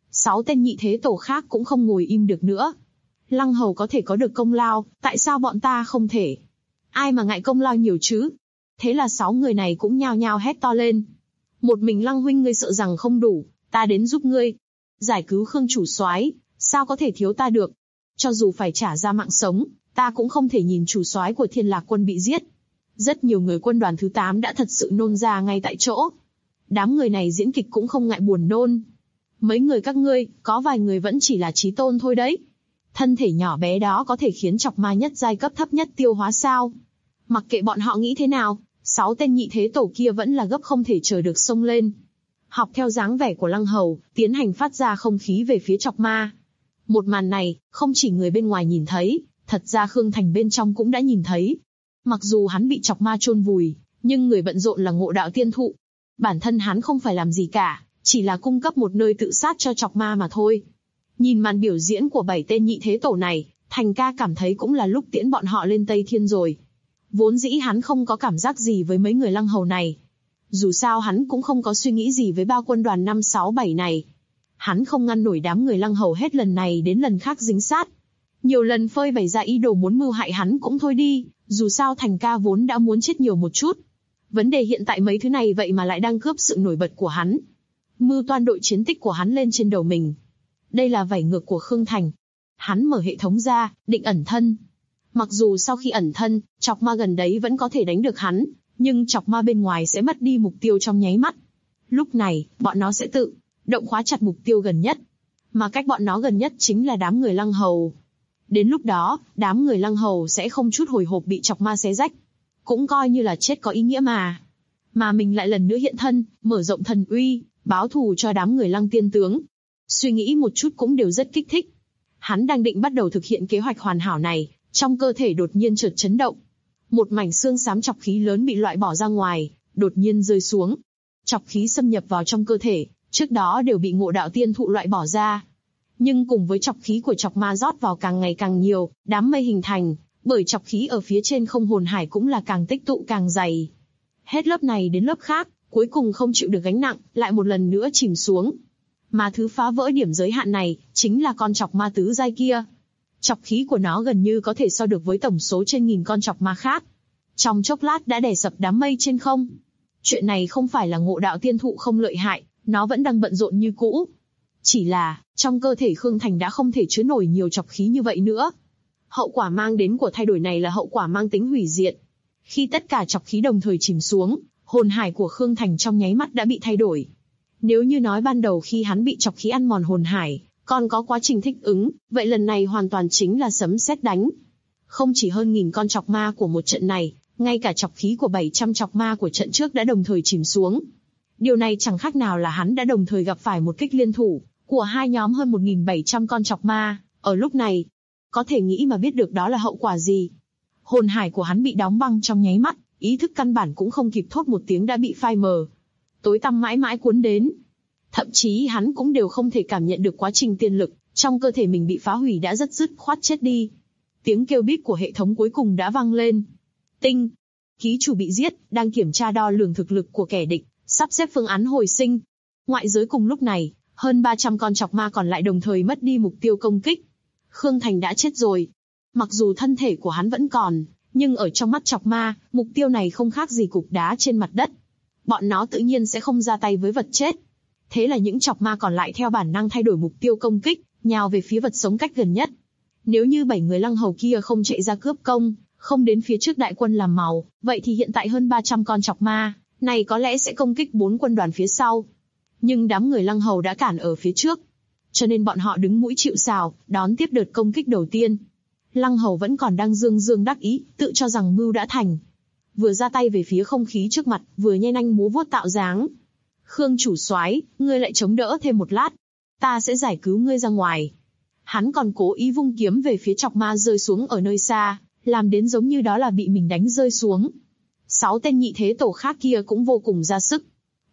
6 tên nhị thế tổ khác cũng không ngồi im được nữa. Lăng Hầu có thể có được công lao, tại sao bọn ta không thể? Ai mà ngại công lao nhiều chứ? Thế là 6 người này cũng nhao nhao hét to lên. Một mình Lăng huynh ngươi sợ rằng không đủ, ta đến giúp ngươi. Giải cứu Khương chủ soái, sao có thể thiếu ta được? Cho dù phải trả ra mạng sống, ta cũng không thể nhìn chủ soái của Thiên Lạc quân bị giết. Rất nhiều người quân đoàn thứ 8 đã thật sự nôn ra ngay tại chỗ. Đám người này diễn kịch cũng không ngại buồn nôn. Mấy người các ngươi, có vài người vẫn chỉ là chí tôn thôi đấy. Thân thể nhỏ bé đó có thể khiến Chọc Ma nhất giai cấp thấp nhất tiêu hóa sao? Mặc kệ bọn họ nghĩ thế nào, 6 tên nhị thế tổ kia vẫn là gấp không thể chờ được xông lên. Học theo dáng vẻ của Lăng Hầu, tiến hành phát ra không khí về phía Chọc Ma. Một màn này, không chỉ người bên ngoài nhìn thấy, thật ra Khương Thành bên trong cũng đã nhìn thấy. Mặc dù hắn bị Chọc Ma chôn vùi, nhưng người bận rộn là Ngộ Đạo Tiên Thụ. Bản thân hắn không phải làm gì cả, chỉ là cung cấp một nơi tự sát cho Chọc Ma mà thôi. Nhìn màn biểu diễn của 7 tên nhị thế tổ này, Thành ca cảm thấy cũng là lúc tiễn bọn họ lên Tây Thiên rồi. Vốn dĩ hắn không có cảm giác gì với mấy người Lăng Hầu này. Dù sao hắn cũng không có suy nghĩ gì với bao quân đoàn 5, 6, 7 này. Hắn không ngăn nổi đám người Lăng Hầu hết lần này đến lần khác dính sát. Nhiều lần phơi bày ra ý đồ muốn mưu hại hắn cũng thôi đi, dù sao Thành ca vốn đã muốn chết nhiều một chút. Vấn đề hiện tại mấy thứ này vậy mà lại đang cướp sự nổi bật của hắn. Mưu toan đội chiến tích của hắn lên trên đầu mình. Đây là vảy ngược của Khương Thành. Hắn mở hệ thống ra, định ẩn thân. Mặc dù sau khi ẩn thân, Chọc Ma gần đấy vẫn có thể đánh được hắn, nhưng Chọc Ma bên ngoài sẽ mất đi mục tiêu trong nháy mắt. Lúc này, bọn nó sẽ tự động khóa chặt mục tiêu gần nhất. Mà cách bọn nó gần nhất chính là đám người Lăng Hầu. Đến lúc đó, đám người Lăng Hầu sẽ không chút hồi hộp bị Chọc Ma xé rách. Cũng coi như là chết có ý nghĩa mà. Mà mình lại lần nữa hiện thân, mở rộng thần uy, báo thù cho đám người Lăng tiên tướng. Suy nghĩ một chút cũng đều rất kích thích. Hắn đang định bắt đầu thực hiện kế hoạch hoàn hảo này, trong cơ thể đột nhiên chợt chấn động. Một mảnh xương xám chọc khí lớn bị loại bỏ ra ngoài, đột nhiên rơi xuống. Chọc khí xâm nhập vào trong cơ thể, trước đó đều bị Ngộ Đạo Tiên Thụ loại bỏ ra. Nhưng cùng với chọc khí của Chọc Ma rót vào càng ngày càng nhiều, đám mây hình thành, bởi chọc khí ở phía trên không hồn hải cũng là càng tích tụ càng dày. Hết lớp này đến lớp khác, cuối cùng không chịu được gánh nặng, lại một lần nữa chìm xuống. Mà thứ phá vỡ điểm giới hạn này, chính là con Chọc Ma tứ giai kia. Chọc khí của nó gần như có thể so được với tổng số trên nghìn con Chọc Ma khác. Trong chốc lát đã đè sập đám mây trên không. Chuyện này không phải là Ngộ Đạo Tiên Thụ không lợi hại, nó vẫn đang bận rộn như cũ. Chỉ là, trong cơ thể Khương Thành đã không thể chứa nổi nhiều chọc khí như vậy nữa. Hậu quả mang đến của thay đổi này là hậu quả mang tính hủy diệt. Khi tất cả chọc khí đồng thời chìm xuống, hồn hải của Khương Thành trong nháy mắt đã bị thay đổi. Nếu như nói ban đầu khi hắn bị chọc khí ăn mòn hồn hải, còn có quá trình thích ứng, vậy lần này hoàn toàn chính là sấm sét đánh. Không chỉ hơn nghìn con chọc ma của một trận này, ngay cả chọc khí của 700 chọc ma của trận trước đã đồng thời chìm xuống. Điều này chẳng khác nào là hắn đã đồng thời gặp phải một kích liên thủ của hai nhóm hơn 1.700 con chọc ma. Ở lúc này, có thể nghĩ mà biết được đó là hậu quả gì. Hồn hải của hắn bị đóng băng trong nháy mắt, ý thức căn bản cũng không kịp thốt một tiếng đã bị phai mờ. Tối tăm mãi mãi cuốn đến. Thậm chí hắn cũng đều không thể cảm nhận được quá trình tiên lực trong cơ thể mình bị phá hủy đã rất dứt khoát chết đi. Tiếng kêu bíp của hệ thống cuối cùng đã vang lên. Tinh. Ký chủ bị giết, đang kiểm tra đo lường thực lực của kẻ địch, sắp xếp phương án hồi sinh. Ngoại giới cùng lúc này, hơn 300 con chọc ma còn lại đồng thời mất đi mục tiêu công kích. Khương Thành đã chết rồi. Mặc dù thân thể của hắn vẫn còn, nhưng ở trong mắt chọc ma, mục tiêu này không khác gì cục đá trên mặt đất. Bọn nó tự nhiên sẽ không ra tay với vật chết. Thế là những chọc ma còn lại theo bản năng thay đổi mục tiêu công kích, nhào về phía vật sống cách gần nhất. Nếu như 7 người Lăng Hầu kia không chạy ra cướp công, không đến phía trước đại quân làm màu, vậy thì hiện tại hơn 300 con chọc ma này có lẽ sẽ công kích 4 quân đoàn phía sau. Nhưng đám người Lăng Hầu đã cản ở phía trước, cho nên bọn họ đứng mũi chịu sào, đón tiếp đợt công kích đầu tiên. Lăng Hầu vẫn còn đang dương dương đắc ý, tự cho rằng mưu đã thành. Vừa ra tay về phía không khí trước mặt, vừa nhe nanh múa vuốt tạo dáng. Khương chủ soái, ngươi lại chống đỡ thêm một lát, ta sẽ giải cứu ngươi ra ngoài. Hắn còn cố ý vung kiếm về phía chọc ma rơi xuống ở nơi xa, làm đến giống như đó là bị mình đánh rơi xuống. 6 tên nhị thế tổ khác kia cũng vô cùng ra sức.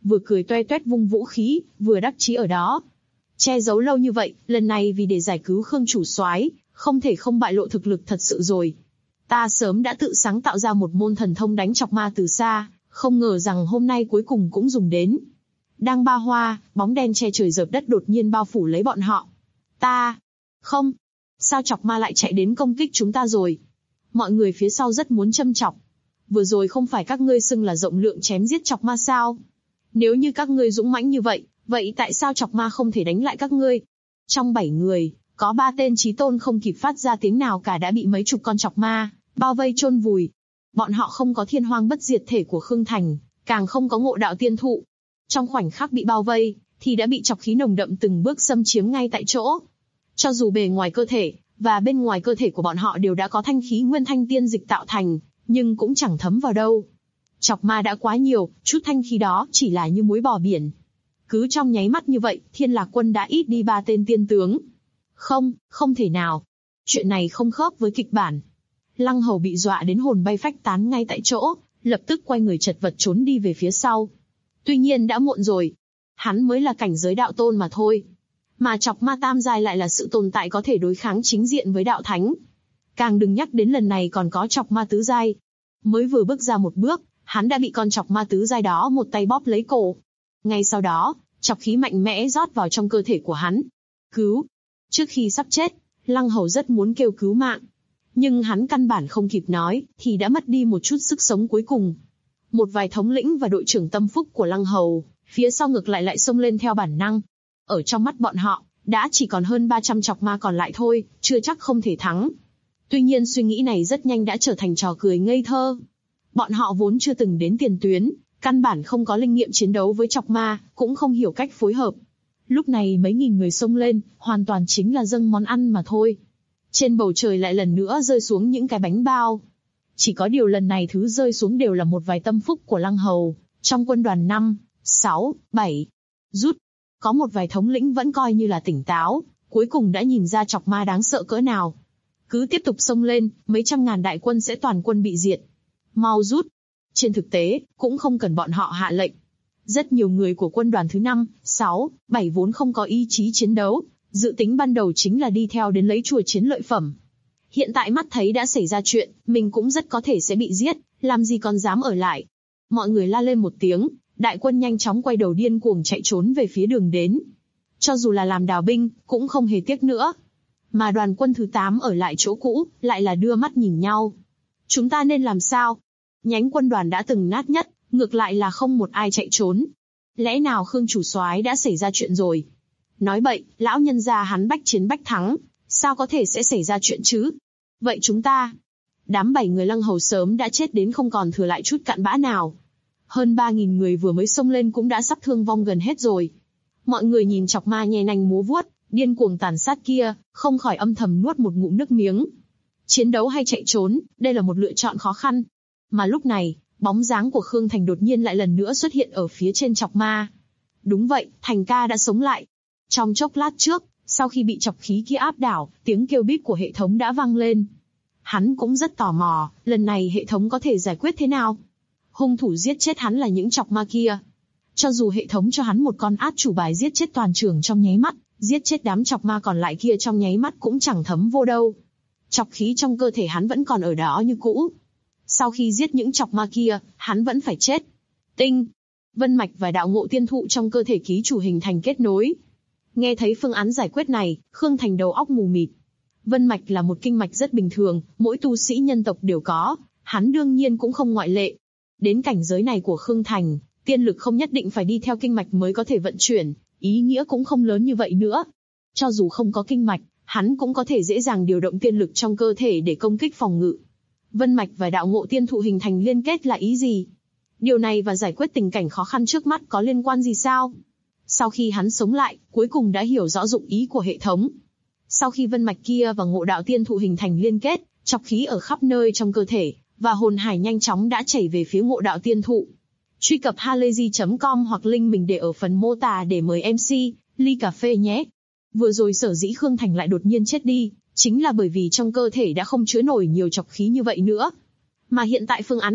vừa cười toe toét vung vũ khí, vừa đắc chí ở đó. Che giấu lâu như vậy, lần này vì để giải cứu Khương chủ soái, không thể không bại lộ thực lực thật sự rồi. Ta sớm đã tự sáng tạo ra một môn thần thông đánh chọc ma từ xa, không ngờ rằng hôm nay cuối cùng cũng dùng đến. Đang ba hoa, bóng đen che trời dợp đất đột nhiên bao phủ lấy bọn họ. Không, sao chọc ma lại chạy đến công kích chúng ta rồi? Mọi người phía sau rất muốn châm chọc. Vừa rồi không phải các ngươi xưng là rộng lượng chém giết chọc ma sao? Nếu như các ngươi dũng mãnh như vậy, vậy tại sao chọc ma không thể đánh lại các ngươi? Trong 7 người, có 3 tên chí tôn không kịp phát ra tiếng nào cả đã bị mấy chục con chọc ma bao vây chôn vùi. Bọn họ không có thiên hoang bất diệt thể của Khương Thành, càng không có ngộ đạo tiên thụ. Trong khoảnh khắc bị bao vây, thì đã bị chọc khí nồng đậm từng bước xâm chiếm ngay tại chỗ. Cho dù bề ngoài cơ thể và bên ngoài cơ thể của bọn họ đều đã có thanh khí nguyên thanh tiên dịch tạo thành, nhưng cũng chẳng thấm vào đâu. Chọc ma đã quá nhiều, chút thanh khí đó chỉ là như muối bỏ biển. Cứ trong nháy mắt như vậy, Thiên Lạc Quân đã ít đi 3 tên tiên tướng. Không thể nào. Chuyện này không khớp với kịch bản. Lăng Hầu bị dọa đến hồn bay phách tán ngay tại chỗ, lập tức quay người chật vật trốn đi về phía sau. Tuy nhiên đã muộn rồi. Hắn mới là cảnh giới đạo tôn mà thôi. Mà chọc ma tam giai lại là sự tồn tại có thể đối kháng chính diện với đạo thánh. Càng đừng nhắc đến lần này còn có chọc ma tứ giai. Mới vừa bước ra một bước, hắn đã bị con chọc ma tứ giai đó một tay bóp lấy cổ. Ngay sau đó, chọc khí mạnh mẽ rót vào trong cơ thể của hắn. Cứu! Trước khi sắp chết, Lăng Hầu rất muốn kêu cứu mạng. Nhưng hắn căn bản không kịp nói, thì đã mất đi một chút sức sống cuối cùng. Một vài thống lĩnh và đội trưởng tâm phúc của Lăng Hầu, phía sau ngược lại xông lên theo bản năng. Ở trong mắt bọn họ, đã chỉ còn hơn 300 chọc ma còn lại thôi, chưa chắc không thể thắng. Tuy nhiên suy nghĩ này rất nhanh đã trở thành trò cười ngây thơ. Bọn họ vốn chưa từng đến tiền tuyến, căn bản không có linh nghiệm chiến đấu với chọc ma, cũng không hiểu cách phối hợp. Lúc này mấy nghìn người xông lên, hoàn toàn chính là dâng món ăn mà thôi. Trên bầu trời lại lần nữa rơi xuống những cái bánh bao. Chỉ có điều lần này thứ rơi xuống đều là một vài tâm phúc của Lăng Hầu, trong quân đoàn 5, 6, 7. Rút. Có một vài thống lĩnh vẫn coi như là tỉnh táo, cuối cùng đã nhìn ra chọc ma đáng sợ cỡ nào. Cứ tiếp tục xông lên, mấy trăm ngàn đại quân sẽ toàn quân bị diệt. Mau rút. Trên thực tế, cũng không cần bọn họ hạ lệnh. Rất nhiều người của quân đoàn thứ 5, 6, 7 vốn không có ý chí chiến đấu, dự tính ban đầu chính là đi theo đến lấy chùa chiến lợi phẩm. Hiện tại mắt thấy đã xảy ra chuyện, mình cũng rất có thể sẽ bị giết, làm gì còn dám ở lại. Mọi người la lên một tiếng, đại quân nhanh chóng quay đầu điên cuồng chạy trốn về phía đường đến. Cho dù là làm đào binh, cũng không hề tiếc nữa. Mà đoàn quân thứ 8 ở lại chỗ cũ, lại là đưa mắt nhìn nhau. Chúng ta nên làm sao? Nhánh quân đoàn đã từng nát nhất, ngược lại là không một ai chạy trốn. Lẽ nào Khương chủ soái đã xảy ra chuyện rồi? Nói bậy, lão nhân gia hắn bách chiến bách thắng, sao có thể sẽ xảy ra chuyện chứ? Vậy chúng ta? Đám 7 người Lăng Hầu sớm đã chết đến không còn thừa lại chút cặn bã nào. Hơn 3.000 người vừa mới xông lên cũng đã sắp thương vong gần hết rồi. Mọi người nhìn chọc ma nhe nanh múa vuốt, điên cuồng tàn sát kia, không khỏi âm thầm nuốt một ngụm nước miếng. Chiến đấu hay chạy trốn, đây là một lựa chọn khó khăn. Mà lúc này, bóng dáng của Khương Thành đột nhiên lại lần nữa xuất hiện ở phía trên chọc ma. Đúng vậy, Thành ca đã sống lại. Trong chốc lát trước, sau khi bị chọc khí kia áp đảo, tiếng kêu bíp của hệ thống đã vang lên. Hắn cũng rất tò mò, lần này hệ thống có thể giải quyết thế nào? Hung thủ giết chết hắn là những chọc ma kia. Cho dù hệ thống cho hắn một con át chủ bài giết chết toàn trường trong nháy mắt, giết chết đám chọc ma còn lại kia trong nháy mắt cũng chẳng thấm vô đâu. Chọc khí trong cơ thể hắn vẫn còn ở đó như cũ. Sau khi giết những chọc ma kia, hắn vẫn phải chết. Tinh, vân mạch và đạo ngộ tiên thụ trong cơ thể ký chủ hình thành kết nối. Nghe thấy phương án giải quyết này, Khương Thành đầu óc mù mịt. Vân mạch là một kinh mạch rất bình thường, mỗi tu sĩ nhân tộc đều có, hắn đương nhiên cũng không ngoại lệ. Đến cảnh giới này của Khương Thành, tiên lực không nhất định phải đi theo kinh mạch mới có thể vận chuyển, ý nghĩa cũng không lớn như vậy nữa. Cho dù không có kinh mạch, hắn cũng có thể dễ dàng điều động tiên lực trong cơ thể để công kích phòng ngự. Vân mạch và đạo ngộ tiên thụ hình thành liên kết là ý gì? Điều này và giải quyết tình cảnh khó khăn trước mắt có liên quan gì sao? Sau khi hắn sống lại, cuối cùng đã hiểu rõ dụng ý của hệ thống. Sau khi vân mạch kia và ngộ đạo tiên thụ hình thành liên kết, chọc khí ở khắp nơi trong cơ thể, và hồn hải nhanh chóng đã chảy về phía ngộ đạo tiên thụ. Truy cập halayzi.com hoặc link mình để ở phần mô tả để mời MC, ly cà phê nhé. Vừa rồi sở dĩ Khương Thành lại đột nhiên chết đi, chính là bởi vì trong cơ thể đã không chứa nổi nhiều chọc khí như vậy nữa. Mà hiện tại phương án này,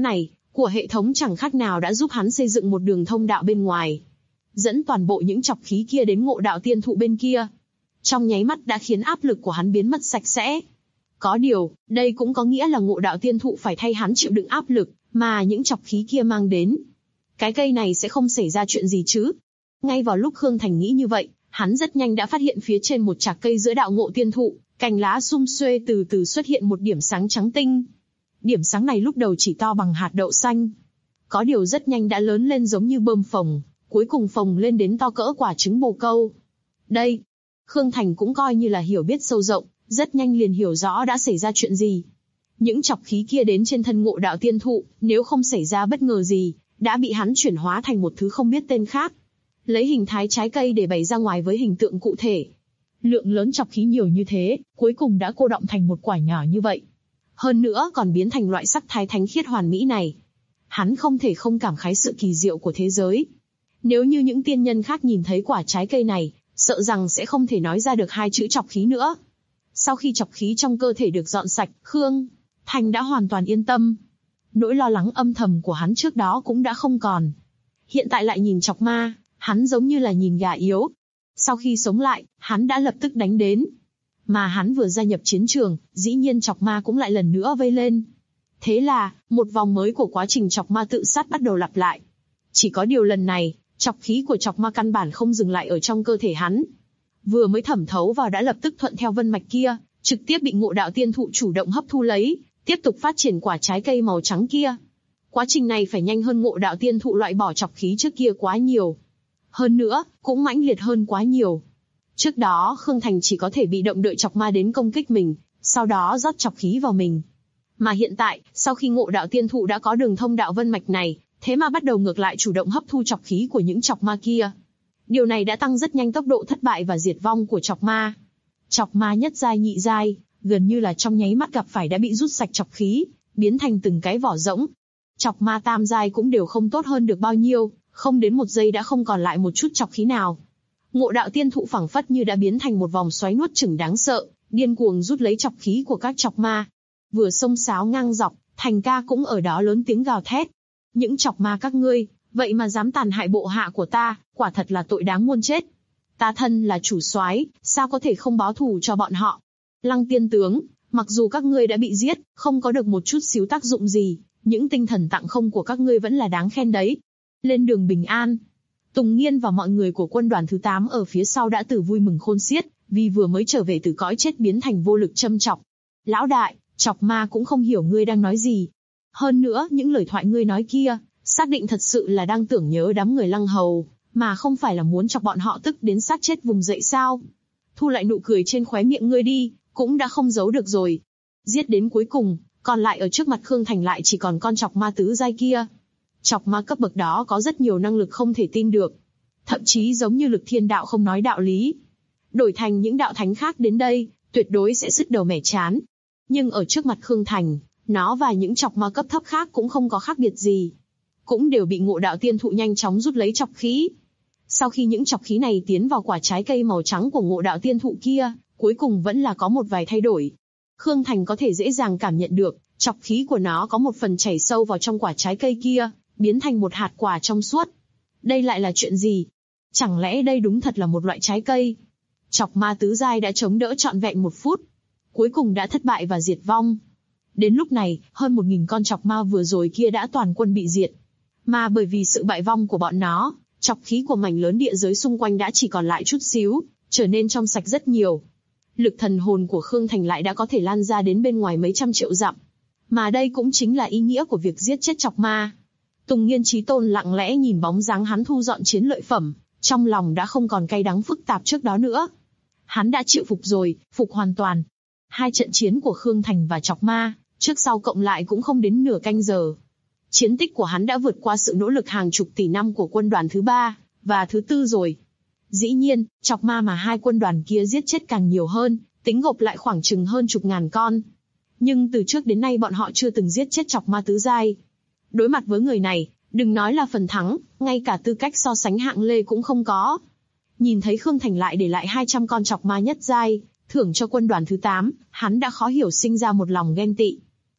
của hệ thống chẳng khác nào đã giúp hắn xây dựng một đường thông đạo bên ngoài, dẫn toàn bộ những chọc khí kia đến Ngộ Đạo Tiên Thụ bên kia. Trong nháy mắt đã khiến áp lực của hắn biến mất sạch sẽ. Có điều, đây cũng có nghĩa là Ngộ Đạo Tiên Thụ phải thay hắn chịu đựng áp lực mà những chọc khí kia mang đến. Cái cây này sẽ không xảy ra chuyện gì chứ? Ngay vào lúc Khương Thành nghĩ như vậy, hắn rất nhanh đã phát hiện phía trên một chạc cây giữa đạo Ngộ Tiên Thụ, cành lá sum xuê từ từ xuất hiện một điểm sáng trắng tinh. Điểm sáng này lúc đầu chỉ to bằng hạt đậu xanh. Có điều rất nhanh đã lớn lên giống như bơm phồng, cuối cùng phồng lên đến to cỡ quả trứng bồ câu. Đây, Khương Thành cũng coi như là hiểu biết sâu rộng, rất nhanh liền hiểu rõ đã xảy ra chuyện gì. Những chọc khí kia đến trên thân Ngộ Đạo Tiên Thụ, nếu không xảy ra bất ngờ gì, đã bị hắn chuyển hóa thành một thứ không biết tên khác. Lấy hình thái trái cây để bày ra ngoài với hình tượng cụ thể. Lượng lớn chọc khí nhiều như thế, cuối cùng đã cô đọng thành một quả nhỏ như vậy. Hơn nữa còn biến thành loại sắc thái thánh khiết hoàn mỹ này. Hắn không thể không cảm khái sự kỳ diệu của thế giới. Nếu như những tiên nhân khác nhìn thấy quả trái cây này, sợ rằng sẽ không thể nói ra được hai chữ chọc khí nữa. Sau khi chọc khí trong cơ thể được dọn sạch, Khương Thành đã hoàn toàn yên tâm. Nỗi lo lắng âm thầm của hắn trước đó cũng đã không còn. Hiện tại lại nhìn chọc ma, hắn giống như là nhìn gà yếu. Sau khi sống lại, hắn đã lập tức đánh đến. Mà hắn vừa gia nhập chiến trường, dĩ nhiên chọc ma cũng lại lần nữa vây lên. Thế là, một vòng mới của quá trình chọc ma tự sát bắt đầu lặp lại. Chỉ có điều lần này, chọc khí của chọc ma căn bản không dừng lại ở trong cơ thể hắn. Vừa mới thẩm thấu vào đã lập tức thuận theo vân mạch kia, trực tiếp bị Ngộ Đạo Tiên Thụ chủ động hấp thu lấy, tiếp tục phát triển quả trái cây màu trắng kia. Quá trình này phải nhanh hơn Ngộ Đạo Tiên Thụ loại bỏ chọc khí trước kia quá nhiều. Hơn nữa, cũng mãnh liệt hơn quá nhiều. Trước đó Khương Thành chỉ có thể bị động đợi chọc ma đến công kích mình, sau đó rót chọc khí vào mình. Mà hiện tại, sau khi Ngộ Đạo Tiên Thụ đã có đường thông đạo vân mạch này, thế mà bắt đầu ngược lại chủ động hấp thu chọc khí của những chọc ma kia. Điều này đã tăng rất nhanh tốc độ thất bại và diệt vong của chọc ma. Chọc ma nhất giai nhị giai, gần như là trong nháy mắt gặp phải đã bị rút sạch chọc khí, biến thành từng cái vỏ rỗng. Chọc ma tam giai cũng đều không tốt hơn được bao nhiêu, không đến một giây đã không còn lại một chút chọc khí nào. Ngộ Đạo Tiên Thụ phảng phất như đã biến thành một vòng xoáy nuốt chửng đáng sợ, điên cuồng rút lấy chọc khí của các chọc ma. Vừa xông xáo ngang dọc, Thành Ca cũng ở đó lớn tiếng gào thét. Những chọc ma các ngươi, vậy mà dám tàn hại bộ hạ của ta, quả thật là tội đáng muôn chết. Ta thân là chủ soái, sao có thể không báo thù cho bọn họ? Lăng tiên tướng, mặc dù các ngươi đã bị giết, không có được một chút xíu tác dụng gì, những tinh thần tặng không của các ngươi vẫn là đáng khen đấy. Lên đường bình an. Tùng Nghiên và mọi người của quân đoàn thứ 8 ở phía sau đã từ vui mừng khôn xiết, vì vừa mới trở về từ cõi chết biến thành vô lực châm chọc. Lão đại, chọc ma cũng không hiểu ngươi đang nói gì. Hơn nữa, những lời thoại ngươi nói kia, xác định thật sự là đang tưởng nhớ đám người Lăng Hầu, mà không phải là muốn chọc bọn họ tức đến xác chết vùng dậy sao? Thu lại nụ cười trên khóe miệng ngươi đi, cũng đã không giấu được rồi. Giết đến cuối cùng, còn lại ở trước mặt Khương Thành lại chỉ còn con chọc ma tứ giai kia. Chọc ma cấp bậc đó có rất nhiều năng lực không thể tin được. Thậm chí giống như Lực Thiên Đạo không nói đạo lý. Đổi thành những đạo thánh khác đến đây, tuyệt đối sẽ sứt đầu mẻ chán. Nhưng ở trước mặt Khương Thành, nó và những chọc ma cấp thấp khác cũng không có khác biệt gì. Cũng đều bị Ngộ Đạo Tiên Thụ nhanh chóng rút lấy chọc khí. Sau khi những chọc khí này tiến vào quả trái cây màu trắng của Ngộ Đạo Tiên Thụ kia, cuối cùng vẫn là có một vài thay đổi. Khương Thành có thể dễ dàng cảm nhận được, chọc khí của nó có một phần chảy sâu vào trong quả trái cây kia, biến thành một hạt quả trong suốt. Đây lại là chuyện gì? Chẳng lẽ đây đúng thật là một loại trái cây? Chọc ma tứ giai đã chống đỡ trọn vẹn 1 phút. Cuối cùng đã thất bại và diệt vong. Đến lúc này, hơn 1000 con chọc ma vừa rồi kia đã toàn quân bị diệt. Mà bởi vì sự bại vong của bọn nó, chọc khí của mảnh lớn địa giới xung quanh đã chỉ còn lại chút xíu, trở nên trong sạch rất nhiều. Lực thần hồn của Khương Thành lại đã có thể lan ra đến bên ngoài mấy trăm triệu dặm. Mà đây cũng chính là ý nghĩa của việc giết chết chọc ma. Tùng Nghiên Chí Tôn lặng lẽ nhìn bóng dáng hắn thu dọn chiến lợi phẩm, trong lòng đã không còn cay đắng phức tạp trước đó nữa. Hắn đã chịu phục rồi, phục hoàn toàn. 2 trận chiến của Khương Thành và chọc ma, trước sau cộng lại cũng không đến nửa canh giờ. Chiến tích của hắn đã vượt qua sự nỗ lực hàng chục tỷ năm của quân đoàn thứ 3 và thứ 4 rồi. Dĩ nhiên, chọc ma mà 2 quân đoàn kia giết chết càng nhiều hơn, tính gộp lại khoảng chừng hơn chục ngàn con. Nhưng từ trước đến nay bọn họ chưa từng giết chết chọc ma tứ giai. Đối mặt với người này, đừng nói là phần thắng, ngay cả tư cách so sánh hạng lê cũng không có. Nhìn thấy Khương Thành lại để lại 200 con chọc ma nhất giai, thưởng cho quân đoàn thứ 8, hắn đã khó hiểu sinh ra một lòng ghen tị.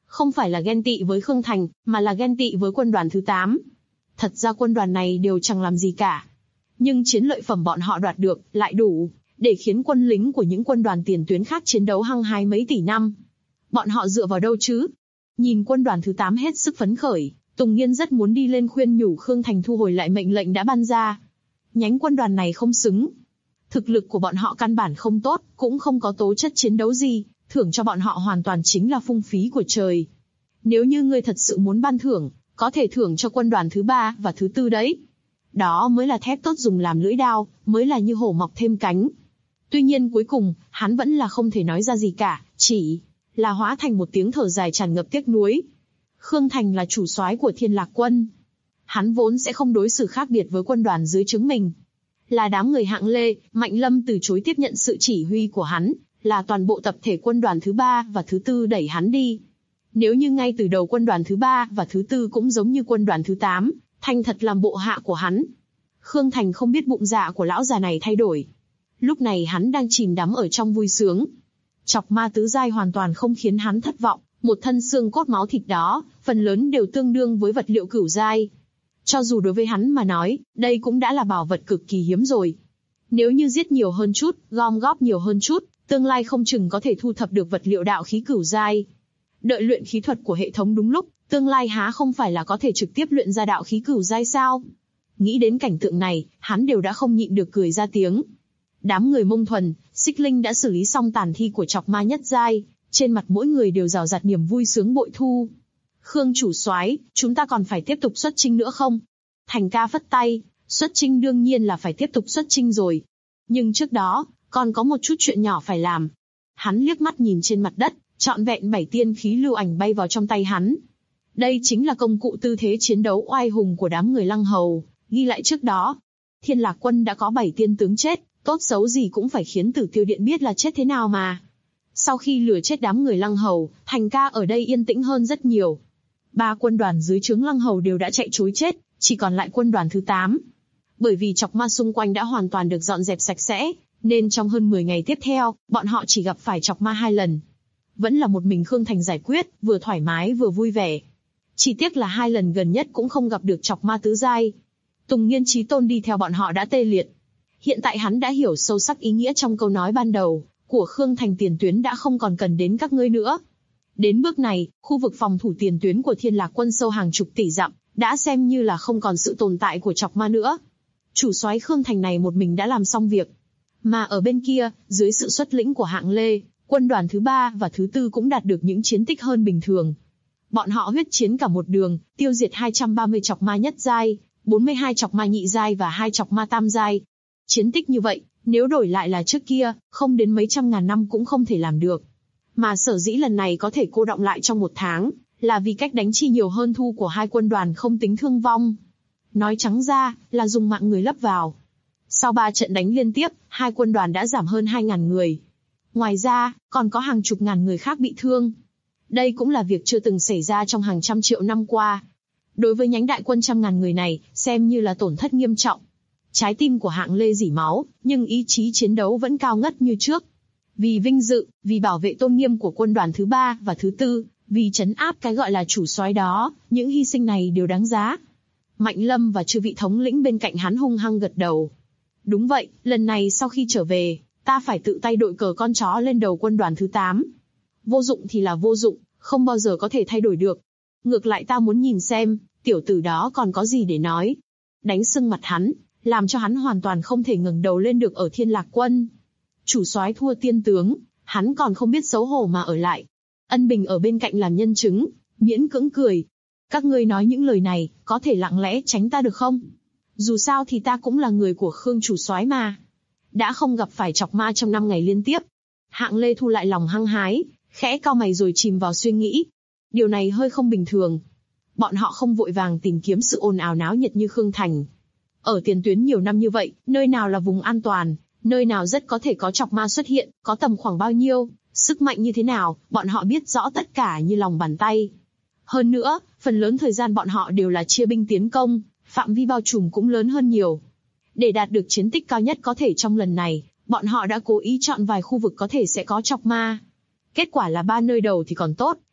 Không phải là ghen tị với Khương Thành, mà là ghen tị với quân đoàn thứ 8. Thật ra quân đoàn này đều chẳng làm gì cả. Nhưng chiến lợi phẩm bọn họ đoạt được lại đủ để khiến quân lính của những quân đoàn tiền tuyến khác chiến đấu hăng hái mấy tỷ năm. Bọn họ dựa vào đâu chứ? Nhìn quân đoàn thứ 8 hết sức phấn khởi, Tùng Nghiên rất muốn đi lên khuyên nhủ Khương Thành thu hồi lại mệnh lệnh đã ban ra. Nhánh quân đoàn này không xứng. Thực lực của bọn họ căn bản không tốt, cũng không có tố chất chiến đấu gì, thưởng cho bọn họ hoàn toàn chính là phung phí của trời. Nếu như ngươi thật sự muốn ban thưởng, có thể thưởng cho quân đoàn thứ 3 và thứ 4 đấy. Đó mới là thép tốt dùng làm lưỡi đao, mới là như hổ mọc thêm cánh. Tuy nhiên cuối cùng, hắn vẫn là không thể nói ra gì cả, chỉ là hóa thành một tiếng thở dài tràn ngập tiếc nuối. Khương Thành là chủ soái của Thiên Lạc Quân. Hắn vốn sẽ không đối xử khác biệt với quân đoàn dưới trướng mình. Là đám người Hạng Lê, Mạnh Lâm từ chối tiếp nhận sự chỉ huy của hắn, là toàn bộ tập thể quân đoàn thứ 3 và thứ 4 đẩy hắn đi. Nếu như ngay từ đầu quân đoàn thứ 3 và thứ 4 cũng giống như quân đoàn thứ 8, thành thật làm bộ hạ của hắn. Khương Thành không biết bụng dạ của lão già này thay đổi. Lúc này hắn đang chìm đắm ở trong vui sướng. Chọc ma tứ giai hoàn toàn không khiến hắn thất vọng, một thân xương cốt máu thịt đó, phần lớn đều tương đương với vật liệu cửu giai. Cho dù đối với hắn mà nói, đây cũng đã là bảo vật cực kỳ hiếm rồi. Nếu như giết nhiều hơn chút, gom góp nhiều hơn chút, tương lai không chừng có thể thu thập được vật liệu đạo khí cửu giai. Đợi luyện khí thuật của hệ thống đúng lúc, tương lai há không phải là có thể trực tiếp luyện ra đạo khí cửu giai sao? Nghĩ đến cảnh tượng này, hắn đều đã không nhịn được cười ra tiếng. Đám người Mông Thuần, Xích Linh đã xử lý xong tàn thi của chọc ma nhất giai, trên mặt mỗi người đều rào rạt niềm vui sướng bội thu. Khương chủ soái, chúng ta còn phải tiếp tục xuất chinh nữa không? Thành ca phất tay, xuất chinh đương nhiên là phải tiếp tục xuất chinh rồi. Nhưng trước đó, còn có một chút chuyện nhỏ phải làm. Hắn liếc mắt nhìn trên mặt đất, trọn vẹn 7 tiên khí lưu ảnh bay vào trong tay hắn. Đây chính là công cụ tư thế chiến đấu oai hùng của đám người Lăng Hầu, ghi lại trước đó. Thiên Lạc Quân đã có 7 tiên tướng chết, tốt xấu gì cũng phải khiến Tử Tiêu Điện biết là chết thế nào mà. Sau khi lừa chết đám người Lăng Hầu, Thành ca ở đây yên tĩnh hơn rất nhiều. 3 quân đoàn dưới trướng Lăng Hầu đều đã chạy trối chết, chỉ còn lại quân đoàn thứ 8. Bởi vì chọc ma xung quanh đã hoàn toàn được dọn dẹp sạch sẽ, nên trong hơn 10 ngày tiếp theo, bọn họ chỉ gặp phải chọc ma 2 lần. Vẫn là một mình Khương Thành giải quyết, vừa thoải mái vừa vui vẻ. Chỉ tiếc là 2 lần gần nhất cũng không gặp được chọc ma tứ giai. Tùng Nghiên Chí Tôn đi theo bọn họ đã tê liệt. Hiện tại hắn đã hiểu sâu sắc ý nghĩa trong câu nói ban đầu của Khương Thành, tiền tuyến đã không còn cần đến các ngươi nữa. Đến bước này, khu vực phòng thủ tiền tuyến của Thiên Lạc Quân sâu hàng chục tỷ dặm, đã xem như là không còn sự tồn tại của chọc ma nữa. Chủ soái Khương Thành này một mình đã làm xong việc. Mà ở bên kia, dưới sự xuất lĩnh của Hạng Lê, quân đoàn thứ 3 và thứ 4 cũng đạt được những chiến tích hơn bình thường. Bọn họ huyết chiến cả một đường, tiêu diệt 230 chọc ma nhất giai, 42 chọc ma nhị giai và 2 chọc ma tam giai. Chiến tích như vậy, nếu đổi lại là trước kia, không đến mấy trăm ngàn năm cũng không thể làm được. Mà sở dĩ lần này có thể cô đọng lại trong 1 tháng, là vì cách đánh chi nhiều hơn thu của 2 quân đoàn không tính thương vong. Nói trắng ra, là dùng mạng người lấp vào. Sau 3 trận đánh liên tiếp, 2 quân đoàn đã giảm hơn 2.000 người. Ngoài ra, còn có hàng chục ngàn người khác bị thương. Đây cũng là việc chưa từng xảy ra trong hàng trăm triệu năm qua. Đối với nhánh đại quân trăm ngàn người này, xem như là tổn thất nghiêm trọng. Trái tim của Hạng Lê rỉ máu, nhưng ý chí chiến đấu vẫn cao ngất như trước. Vì vinh dự, vì bảo vệ tôn nghiêm của quân đoàn thứ 3 và thứ 4, vì trấn áp cái gọi là chủ soái đó, những hy sinh này đều đáng giá. Mạnh Lâm và chư vị thống lĩnh bên cạnh hắn hung hăng gật đầu. Đúng vậy, lần này sau khi trở về, ta phải tự tay đội cờ con chó lên đầu quân đoàn thứ 8. Vô dụng thì là vô dụng, không bao giờ có thể thay đổi được. Ngược lại ta muốn nhìn xem, tiểu tử đó còn có gì để nói. Đánh sưng mặt hắn, làm cho hắn hoàn toàn không thể ngẩng đầu lên được ở Thiên Lạc Quân. Chủ soái thua tiên tướng, hắn còn không biết xấu hổ mà ở lại. Ân Bình ở bên cạnh làm nhân chứng, miễn cưỡng cười. Các ngươi nói những lời này, có thể lặng lẽ tránh ta được không? Dù sao thì ta cũng là người của Khương chủ soái mà. Đã không gặp phải chọc ma trong 5 ngày liên tiếp. Hạng Lê thu lại lòng hăng hái, khẽ cau mày rồi chìm vào suy nghĩ. Điều này hơi không bình thường. Bọn họ không vội vàng tìm kiếm sự ồn ào náo nhiệt như Khương Thành. Ở tiền tuyến nhiều năm như vậy, nơi nào là vùng an toàn, nơi nào rất có thể có chọc ma xuất hiện, có tầm khoảng bao nhiêu, sức mạnh như thế nào, bọn họ biết rõ tất cả như lòng bàn tay. Hơn nữa, phần lớn thời gian bọn họ đều là chia binh tiến công, phạm vi bao trùm cũng lớn hơn nhiều. Để đạt được chiến tích cao nhất có thể trong lần này, bọn họ đã cố ý chọn vài khu vực có thể sẽ có chọc ma. Kết quả là 3 nơi đầu thì còn tốt,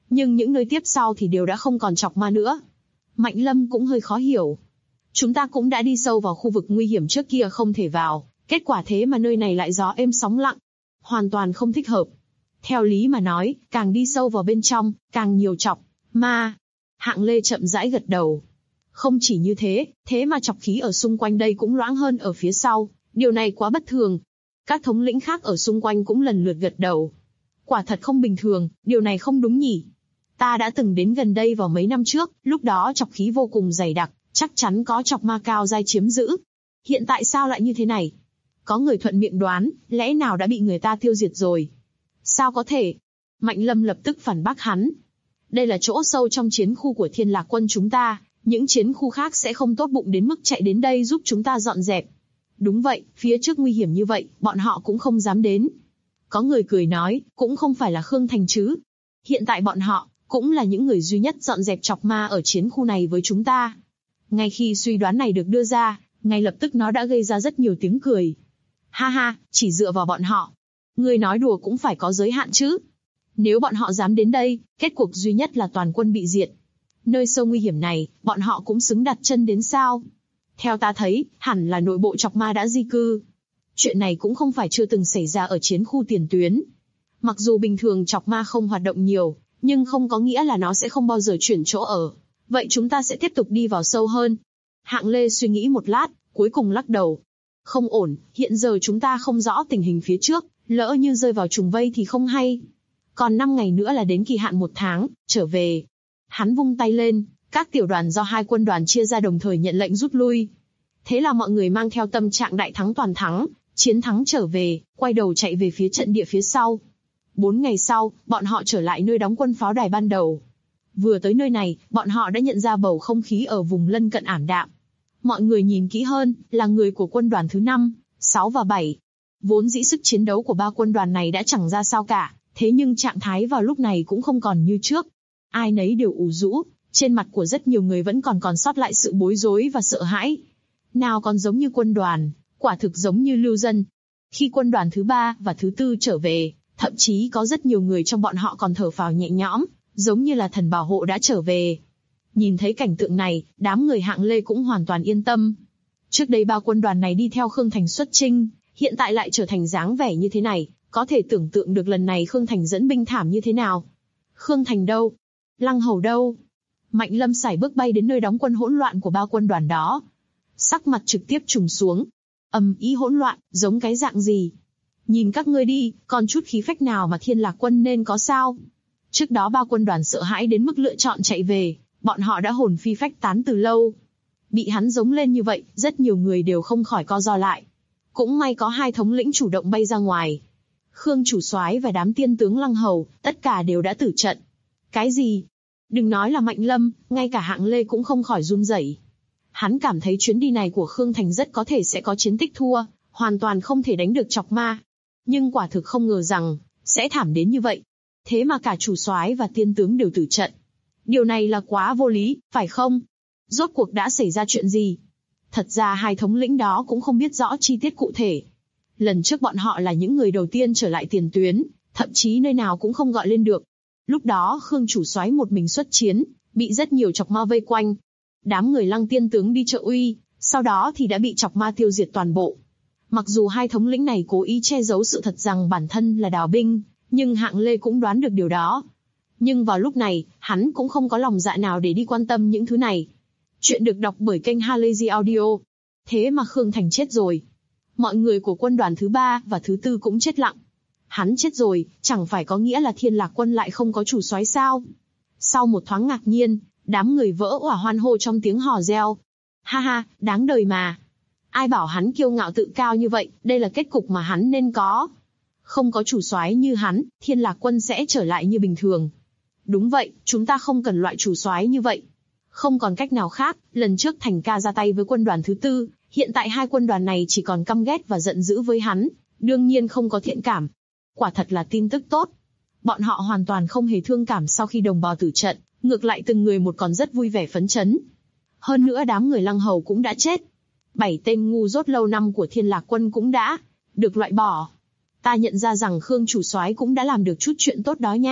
Nhưng những nơi tiếp sau thì đều đã không còn chọc ma nữa. Mạnh Lâm cũng hơi khó hiểu. Chúng ta cũng đã đi sâu vào khu vực nguy hiểm trước kia không thể vào, kết quả thế mà nơi này lại gió êm sóng lặng. Hoàn toàn không thích hợp. Theo lý mà nói, càng đi sâu vào bên trong, càng nhiều chọc ma. Hạng Lê chậm rãi gật đầu. Không chỉ như thế, thế mà chọc khí ở xung quanh đây cũng loãng hơn ở phía sau, điều này quá bất thường. Các thống lĩnh khác ở xung quanh cũng lần lượt gật đầu. Quả thật không bình thường, điều này không đúng nhỉ. Ta đã từng đến gần đây vào mấy năm trước, lúc đó chọc khí vô cùng dày đặc, chắc chắn có chọc ma cao giai chiếm giữ. Hiện tại sao lại như thế này? Có người thuận miệng đoán, lẽ nào đã bị người ta tiêu diệt rồi? Sao có thể? Mạnh Lâm lập tức phản bác hắn. Đây là chỗ sâu trong chiến khu của Thiên Lạc quân chúng ta, những chiến khu khác sẽ không tốt bụng đến mức chạy đến đây giúp chúng ta dọn dẹp. Đúng vậy, phía trước nguy hiểm như vậy, bọn họ cũng không dám đến. Có người cười nói, cũng không phải là Khương Thành chứ. Hiện tại bọn họ, cũng là những người duy nhất dọn dẹp chọc ma ở chiến khu này với chúng ta. Ngay khi suy đoán này được đưa ra, ngay lập tức nó đã gây ra rất nhiều tiếng cười. Ha ha, chỉ dựa vào bọn họ. Người nói đùa cũng phải có giới hạn chứ. Nếu bọn họ dám đến đây, kết cục duy nhất là toàn quân bị diệt. Nơi sâu nguy hiểm này, bọn họ cũng xứng đặt chân đến sao? Theo ta thấy, hẳn là nội bộ chọc ma đã di cư. Chuyện này cũng không phải chưa từng xảy ra ở chiến khu tiền tuyến. Mặc dù bình thường chọc ma không hoạt động nhiều, nhưng không có nghĩa là nó sẽ không bao giờ chuyển chỗ ở. Vậy chúng ta sẽ tiếp tục đi vào sâu hơn. Hạng Lê suy nghĩ một lát, cuối cùng lắc đầu. Không ổn, hiện giờ chúng ta không rõ tình hình phía trước, lỡ như rơi vào trùng vây thì không hay. Còn 5 ngày nữa là đến kỳ hạn 1 tháng, trở về. Hắn vung tay lên, các tiểu đoàn do 2 quân đoàn chia ra đồng thời nhận lệnh rút lui. Thế là mọi người mang theo tâm trạng đại thắng toàn thắng, chiến thắng trở về, quay đầu chạy về phía trận địa phía sau. 4 ngày sau, bọn họ trở lại nơi đóng quân pháo đài ban đầu. Vừa tới nơi này, bọn họ đã nhận ra bầu không khí ở vùng lân cận ảm đạm. Mọi người nhìn kỹ hơn, là người của quân đoàn thứ 5, 6 và 7. Vốn dĩ sức chiến đấu của 3 quân đoàn này đã chẳng ra sao cả, thế nhưng trạng thái vào lúc này cũng không còn như trước. Ai nấy đều ủ rũ, trên mặt của rất nhiều người vẫn còn sót lại sự bối rối và sợ hãi. Nào còn giống như quân đoàn, quả thực giống như lưu dân. Khi quân đoàn thứ 3 và thứ 4 trở về, thậm chí có rất nhiều người trong bọn họ còn thở phào nhẹ nhõm, giống như là thần bảo hộ đã trở về. Nhìn thấy cảnh tượng này, đám người Hạng Lê cũng hoàn toàn yên tâm. Trước đây 3 quân đoàn này đi theo Khương Thành xuất chinh, hiện tại lại trở thành dáng vẻ như thế này, có thể tưởng tượng được lần này Khương Thành dẫn binh thảm như thế nào. Khương Thành đâu? Lăng Hầu đâu? Mạnh Lâm sải bước bay đến nơi đóng quân hỗn loạn của 3 quân đoàn đó. Sắc mặt trực tiếp trùng xuống. Ầm ĩ hỗn loạn, giống cái dạng gì? Nhìn các ngươi đi, còn chút khí phách nào mà Thiên Lạc quân nên có sao? Trước đó 3 quân đoàn sợ hãi đến mức lựa chọn chạy về, bọn họ đã hồn phi phách tán từ lâu. Bị hắn giống lên như vậy, rất nhiều người đều không khỏi co ro lại. Cũng may có 2 thống lĩnh chủ động bay ra ngoài. Khương chủ soái và đám tiên tướng Lăng Hầu, tất cả đều đã tử trận. Cái gì? Đừng nói là Mạnh Lâm, ngay cả Hạng Lê cũng không khỏi run rẩy. Hắn cảm thấy chuyến đi này của Khương Thành rất có thể sẽ có chiến tích thua, hoàn toàn không thể đánh được chọc ma. Nhưng quả thực không ngờ rằng, sẽ thảm đến như vậy. Thế mà cả chủ soái và tiên tướng đều tử trận. Điều này là quá vô lý, phải không? Rốt cuộc đã xảy ra chuyện gì? Thật ra 2 thống lĩnh đó cũng không biết rõ chi tiết cụ thể. Lần trước bọn họ là những người đầu tiên trở lại tiền tuyến, thậm chí nơi nào cũng không gọi lên được. Lúc đó Khương chủ soái một mình xuất chiến, bị rất nhiều chọc ma vây quanh. Đám người Lăng tiên tướng đi trợ uy, sau đó thì đã bị chọc ma tiêu diệt toàn bộ. Mặc dù 2 thống lĩnh này cố ý che giấu sự thật rằng bản thân là đào binh, nhưng Hạng Lê cũng đoán được điều đó. Nhưng vào lúc này, hắn cũng không có lòng dạ nào để đi quan tâm những thứ này. Chuyện được đọc bởi kênh Halazy Audio. Thế mà Khương Thành chết rồi. Mọi người của quân đoàn thứ 3 và thứ 4 cũng chết lặng. Hắn chết rồi, chẳng phải có nghĩa là Thiên Lạc quân lại không có chủ soái sao? Sau một thoáng ngạc nhiên, đám người vỡ òa hoan hô trong tiếng hò reo. Ha ha, đáng đời mà. Ai bảo hắn kiêu ngạo tự cao như vậy, đây là kết cục mà hắn nên có. Không có chủ soái như hắn, Thiên Lạc quân sẽ trở lại như bình thường. Đúng vậy, chúng ta không cần loại chủ soái như vậy. Không còn cách nào khác, lần trước Thành ca ra tay với quân đoàn thứ 4, hiện tại 2 quân đoàn này chỉ còn căm ghét và giận dữ với hắn, đương nhiên không có thiện cảm. Quả thật là tin tức tốt. Bọn họ hoàn toàn không hề thương cảm sau khi đồng bào tử trận, ngược lại từng người một còn rất vui vẻ phấn chấn. Hơn nữa đám người Lăng Hầu cũng đã chết. 7 tên ngu dốt lâu năm của Thiên Lạc quân cũng đã được loại bỏ. Ta nhận ra rằng Khương chủ soái cũng đã làm được chút chuyện tốt đó nha,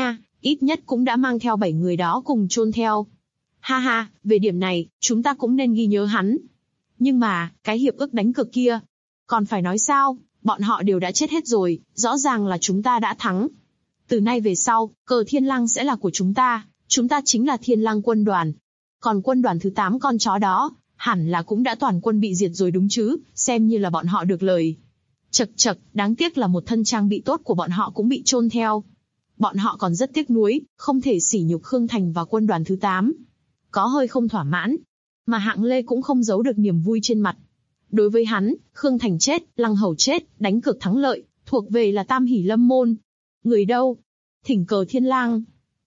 ít nhất cũng đã mang theo 7 người đó cùng chôn theo. Ha ha, về điểm này, chúng ta cũng nên ghi nhớ hắn. Nhưng mà, cái hiệp ước đánh cược kia, còn phải nói sao, bọn họ đều đã chết hết rồi, rõ ràng là chúng ta đã thắng. Từ nay về sau, cờ Thiên Lăng sẽ là của chúng ta chính là Thiên Lăng quân đoàn. Còn quân đoàn thứ 8 con chó đó, hẳn là cũng đã toàn quân bị diệt rồi đúng chứ, xem như là bọn họ được lời. Chậc chậc, đáng tiếc là một thân trang bị tốt của bọn họ cũng bị chôn theo. Bọn họ còn rất tiếc nuối, không thể sỉ nhục Khương Thành và quân đoàn thứ 8. Có hơi không thỏa mãn. Mà Hạng Lê cũng không giấu được niềm vui trên mặt. Đối với hắn, Khương Thành chết, Lăng Hầu chết, đánh cược thắng lợi, thuộc về là Tam Hỷ Lâm môn. Người đâu? Thỉnh cờ Thiên Lang.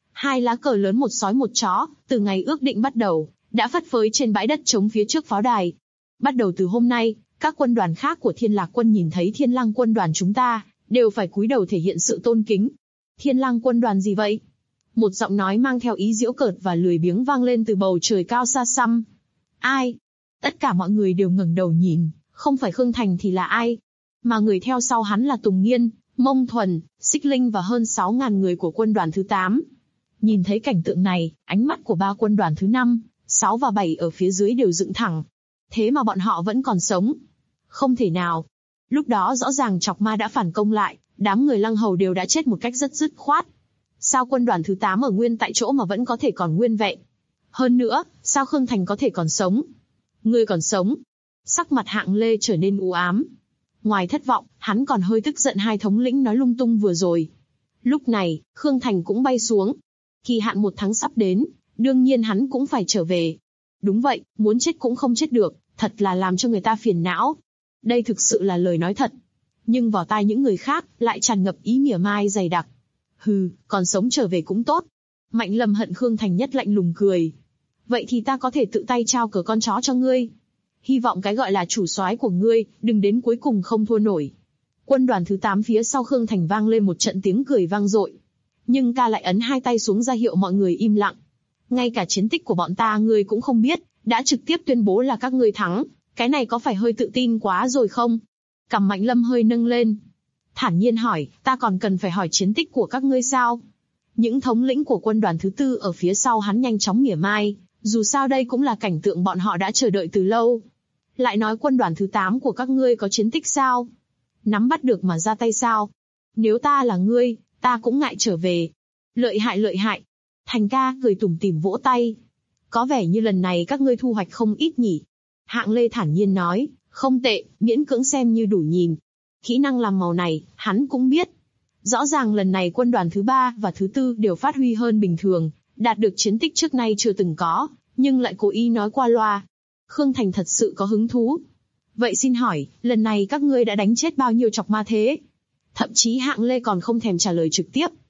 2 lá cờ lớn một sói một chó, từ ngày ước định bắt đầu, đã phất phới trên bãi đất trống phía trước pháo đài. Bắt đầu từ hôm nay, các quân đoàn khác của Thiên Lạc quân nhìn thấy Thiên Lăng quân đoàn chúng ta, đều phải cúi đầu thể hiện sự tôn kính. Thiên Lăng quân đoàn gì vậy? Một giọng nói mang theo ý giễu cợt và lười biếng vang lên từ bầu trời cao xa xăm. Ai? Tất cả mọi người đều ngẩng đầu nhìn, không phải Khương Thành thì là ai? Mà người theo sau hắn là Tùng Nghiên, Mông Thuần, Xích Linh và hơn 6.000 người của quân đoàn thứ 8. Nhìn thấy cảnh tượng này, ánh mắt của 3 quân đoàn thứ 5, 6 và 7 ở phía dưới đều dựng thẳng. Thế mà bọn họ vẫn còn sống. Không thể nào. Lúc đó rõ ràng Chọc Ma đã phản công lại, đám người Lăng Hầu đều đã chết một cách rất dứt khoát. Sao quân đoàn thứ 8 ở nguyên tại chỗ mà vẫn có thể còn nguyên vẹn? Hơn nữa, sao Khương Thành có thể còn sống? Ngươi còn sống? Sắc mặt Hạng Lê trở nên u ám. Ngoài thất vọng, hắn còn hơi tức giận hai thống lĩnh nói lung tung vừa rồi. Lúc này, Khương Thành cũng bay xuống. Kỳ hạn 1 tháng sắp đến, đương nhiên hắn cũng phải trở về. Đúng vậy, muốn chết cũng không chết được, thật là làm cho người ta phiền não. Đây thực sự là lời nói thật. Nhưng vào tai những người khác, lại tràn ngập ý mỉa mai dày đặc. Hừ, còn sống trở về cũng tốt. Mạnh Lâm hận Khương Thành nhất lạnh lùng cười. Vậy thì ta có thể tự tay trao cờ con chó cho ngươi. Hy vọng cái gọi là chủ soái của ngươi, đừng đến cuối cùng không thua nổi. Quân đoàn thứ 8 phía sau Khương Thành vang lên một trận tiếng cười vang dội. Nhưng ca lại ấn 2 tay xuống ra hiệu mọi người im lặng. Ngay cả chiến tích của bọn ta ngươi cũng không biết, đã trực tiếp tuyên bố là các ngươi thắng. Cái này có phải hơi tự tin quá rồi không? Cằm Mạnh Lâm hơi nâng lên. Thản nhiên hỏi, ta còn cần phải hỏi chiến tích của các ngươi sao? Những thống lĩnh của quân đoàn thứ 4 ở phía sau hắn nhanh chóng mỉa mai. Dù sao đây cũng là cảnh tượng bọn họ đã chờ đợi từ lâu. Lại nói quân đoàn thứ 8 của các ngươi có chiến tích sao? Nắm bắt được mà ra tay sao? Nếu ta là ngươi, ta cũng ngại trở về. Lợi hại lợi hại. Thành ca cười tủm tỉm vỗ tay. Có vẻ như lần này các ngươi thu hoạch không ít nhỉ. Hạng Lê thản nhiên nói, không tệ, miễn cưỡng xem như đủ nhìn. Kỹ năng làm màu này, hắn cũng biết. Rõ ràng lần này quân đoàn thứ 3 và thứ 4 đều phát huy hơn bình thường, đạt được chiến tích trước nay chưa từng có, nhưng lại cố ý nói qua loa. Khương Thành thật sự có hứng thú. Vậy xin hỏi, lần này các ngươi đã đánh chết bao nhiêu Chọc Ma thế? Thậm chí Hạng Lê còn không thèm trả lời trực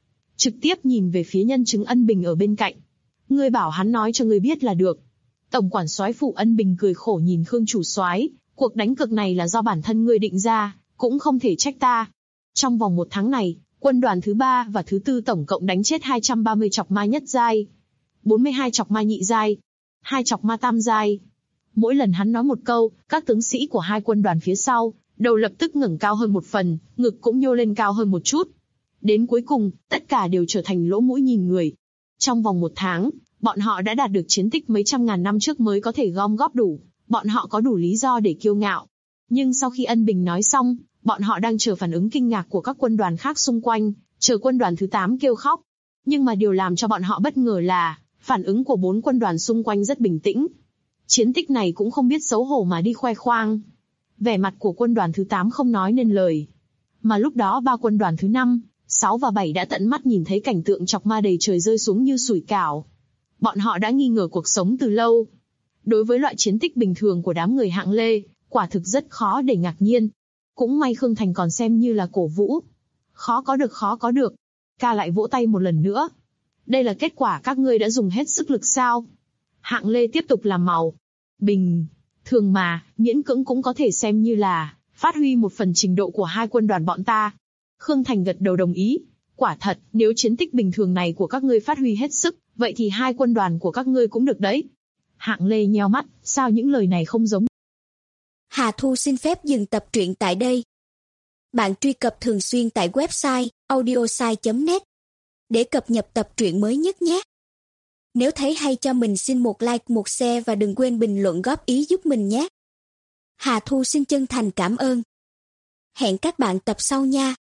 tiếp nhìn về phía nhân chứng Ân Bình ở bên cạnh. Ngươi bảo hắn nói cho ngươi biết là được. Tổng quản soái Phụ Ân Bình cười khổ nhìn Khương chủ soái, cuộc đánh cược này là do bản thân ngươi định ra, cũng không thể trách ta. Trong vòng 1 tháng này, quân đoàn thứ 3 và thứ 4 tổng cộng đánh chết 230 Chọc Ma nhất giai, 42 Chọc Ma nhị giai, 2 Chọc Ma tam giai. Mỗi lần hắn nói một câu, các tướng sĩ của 2 quân đoàn phía sau, đầu lập tức ngẩng cao hơn một phần, ngực cũng nhô lên cao hơn một chút. Đến cuối cùng, tất cả đều trở thành lỗ mũi nhìn người. Trong vòng 1 tháng, bọn họ đã đạt được chiến tích mấy trăm ngàn năm trước mới có thể gom góp đủ, bọn họ có đủ lý do để kiêu ngạo. Nhưng sau khi Ân Bình nói xong, bọn họ đang chờ phản ứng kinh ngạc của các quân đoàn khác xung quanh, chờ quân đoàn thứ 8 kêu khóc. Nhưng mà điều làm cho bọn họ bất ngờ là, phản ứng của 4 quân đoàn xung quanh rất bình tĩnh. Chiến tích này cũng không biết xấu hổ mà đi khoe khoang. Vẻ mặt của quân đoàn thứ 8 không nói nên lời. Mà lúc đó 3 quân đoàn thứ 5, 6 và 7 đã tận mắt nhìn thấy cảnh tượng Chọc Ma đầy trời rơi xuống như sủi cảo. Bọn họ đã nghi ngờ cuộc sống từ lâu. Đối với loại chiến tích bình thường của đám người Hạng Lê, quả thực rất khó để ngạc nhiên. Cũng may Khương Thành còn xem như là cổ vũ. Khó có được. Ca lại vỗ tay một lần nữa. Đây là kết quả các ngươi đã dùng hết sức lực sao? Hạng Lê tiếp tục làm màu. Bình thường mà, miễn cưỡng cũng có thể xem như là phát huy một phần trình độ của 2 quân đoàn bọn ta. Khương Thành gật đầu đồng ý. Quả thật, nếu chiến tích bình thường này của các ngươi phát huy hết sức, vậy thì 2 quân đoàn của các ngươi cũng được đấy. Hạng Lê nheo mắt, sao những lời này không giống. Hà Thu xin phép dừng tập truyện tại đây. Bạn truy cập thường xuyên tại website audiosai.net để cập nhật tập truyện mới nhất nhé. Nếu thấy hay cho mình xin một like, một share và đừng quên bình luận góp ý giúp mình nhé. Hà Thu xin chân thành cảm ơn. Hẹn các bạn tập sau nha.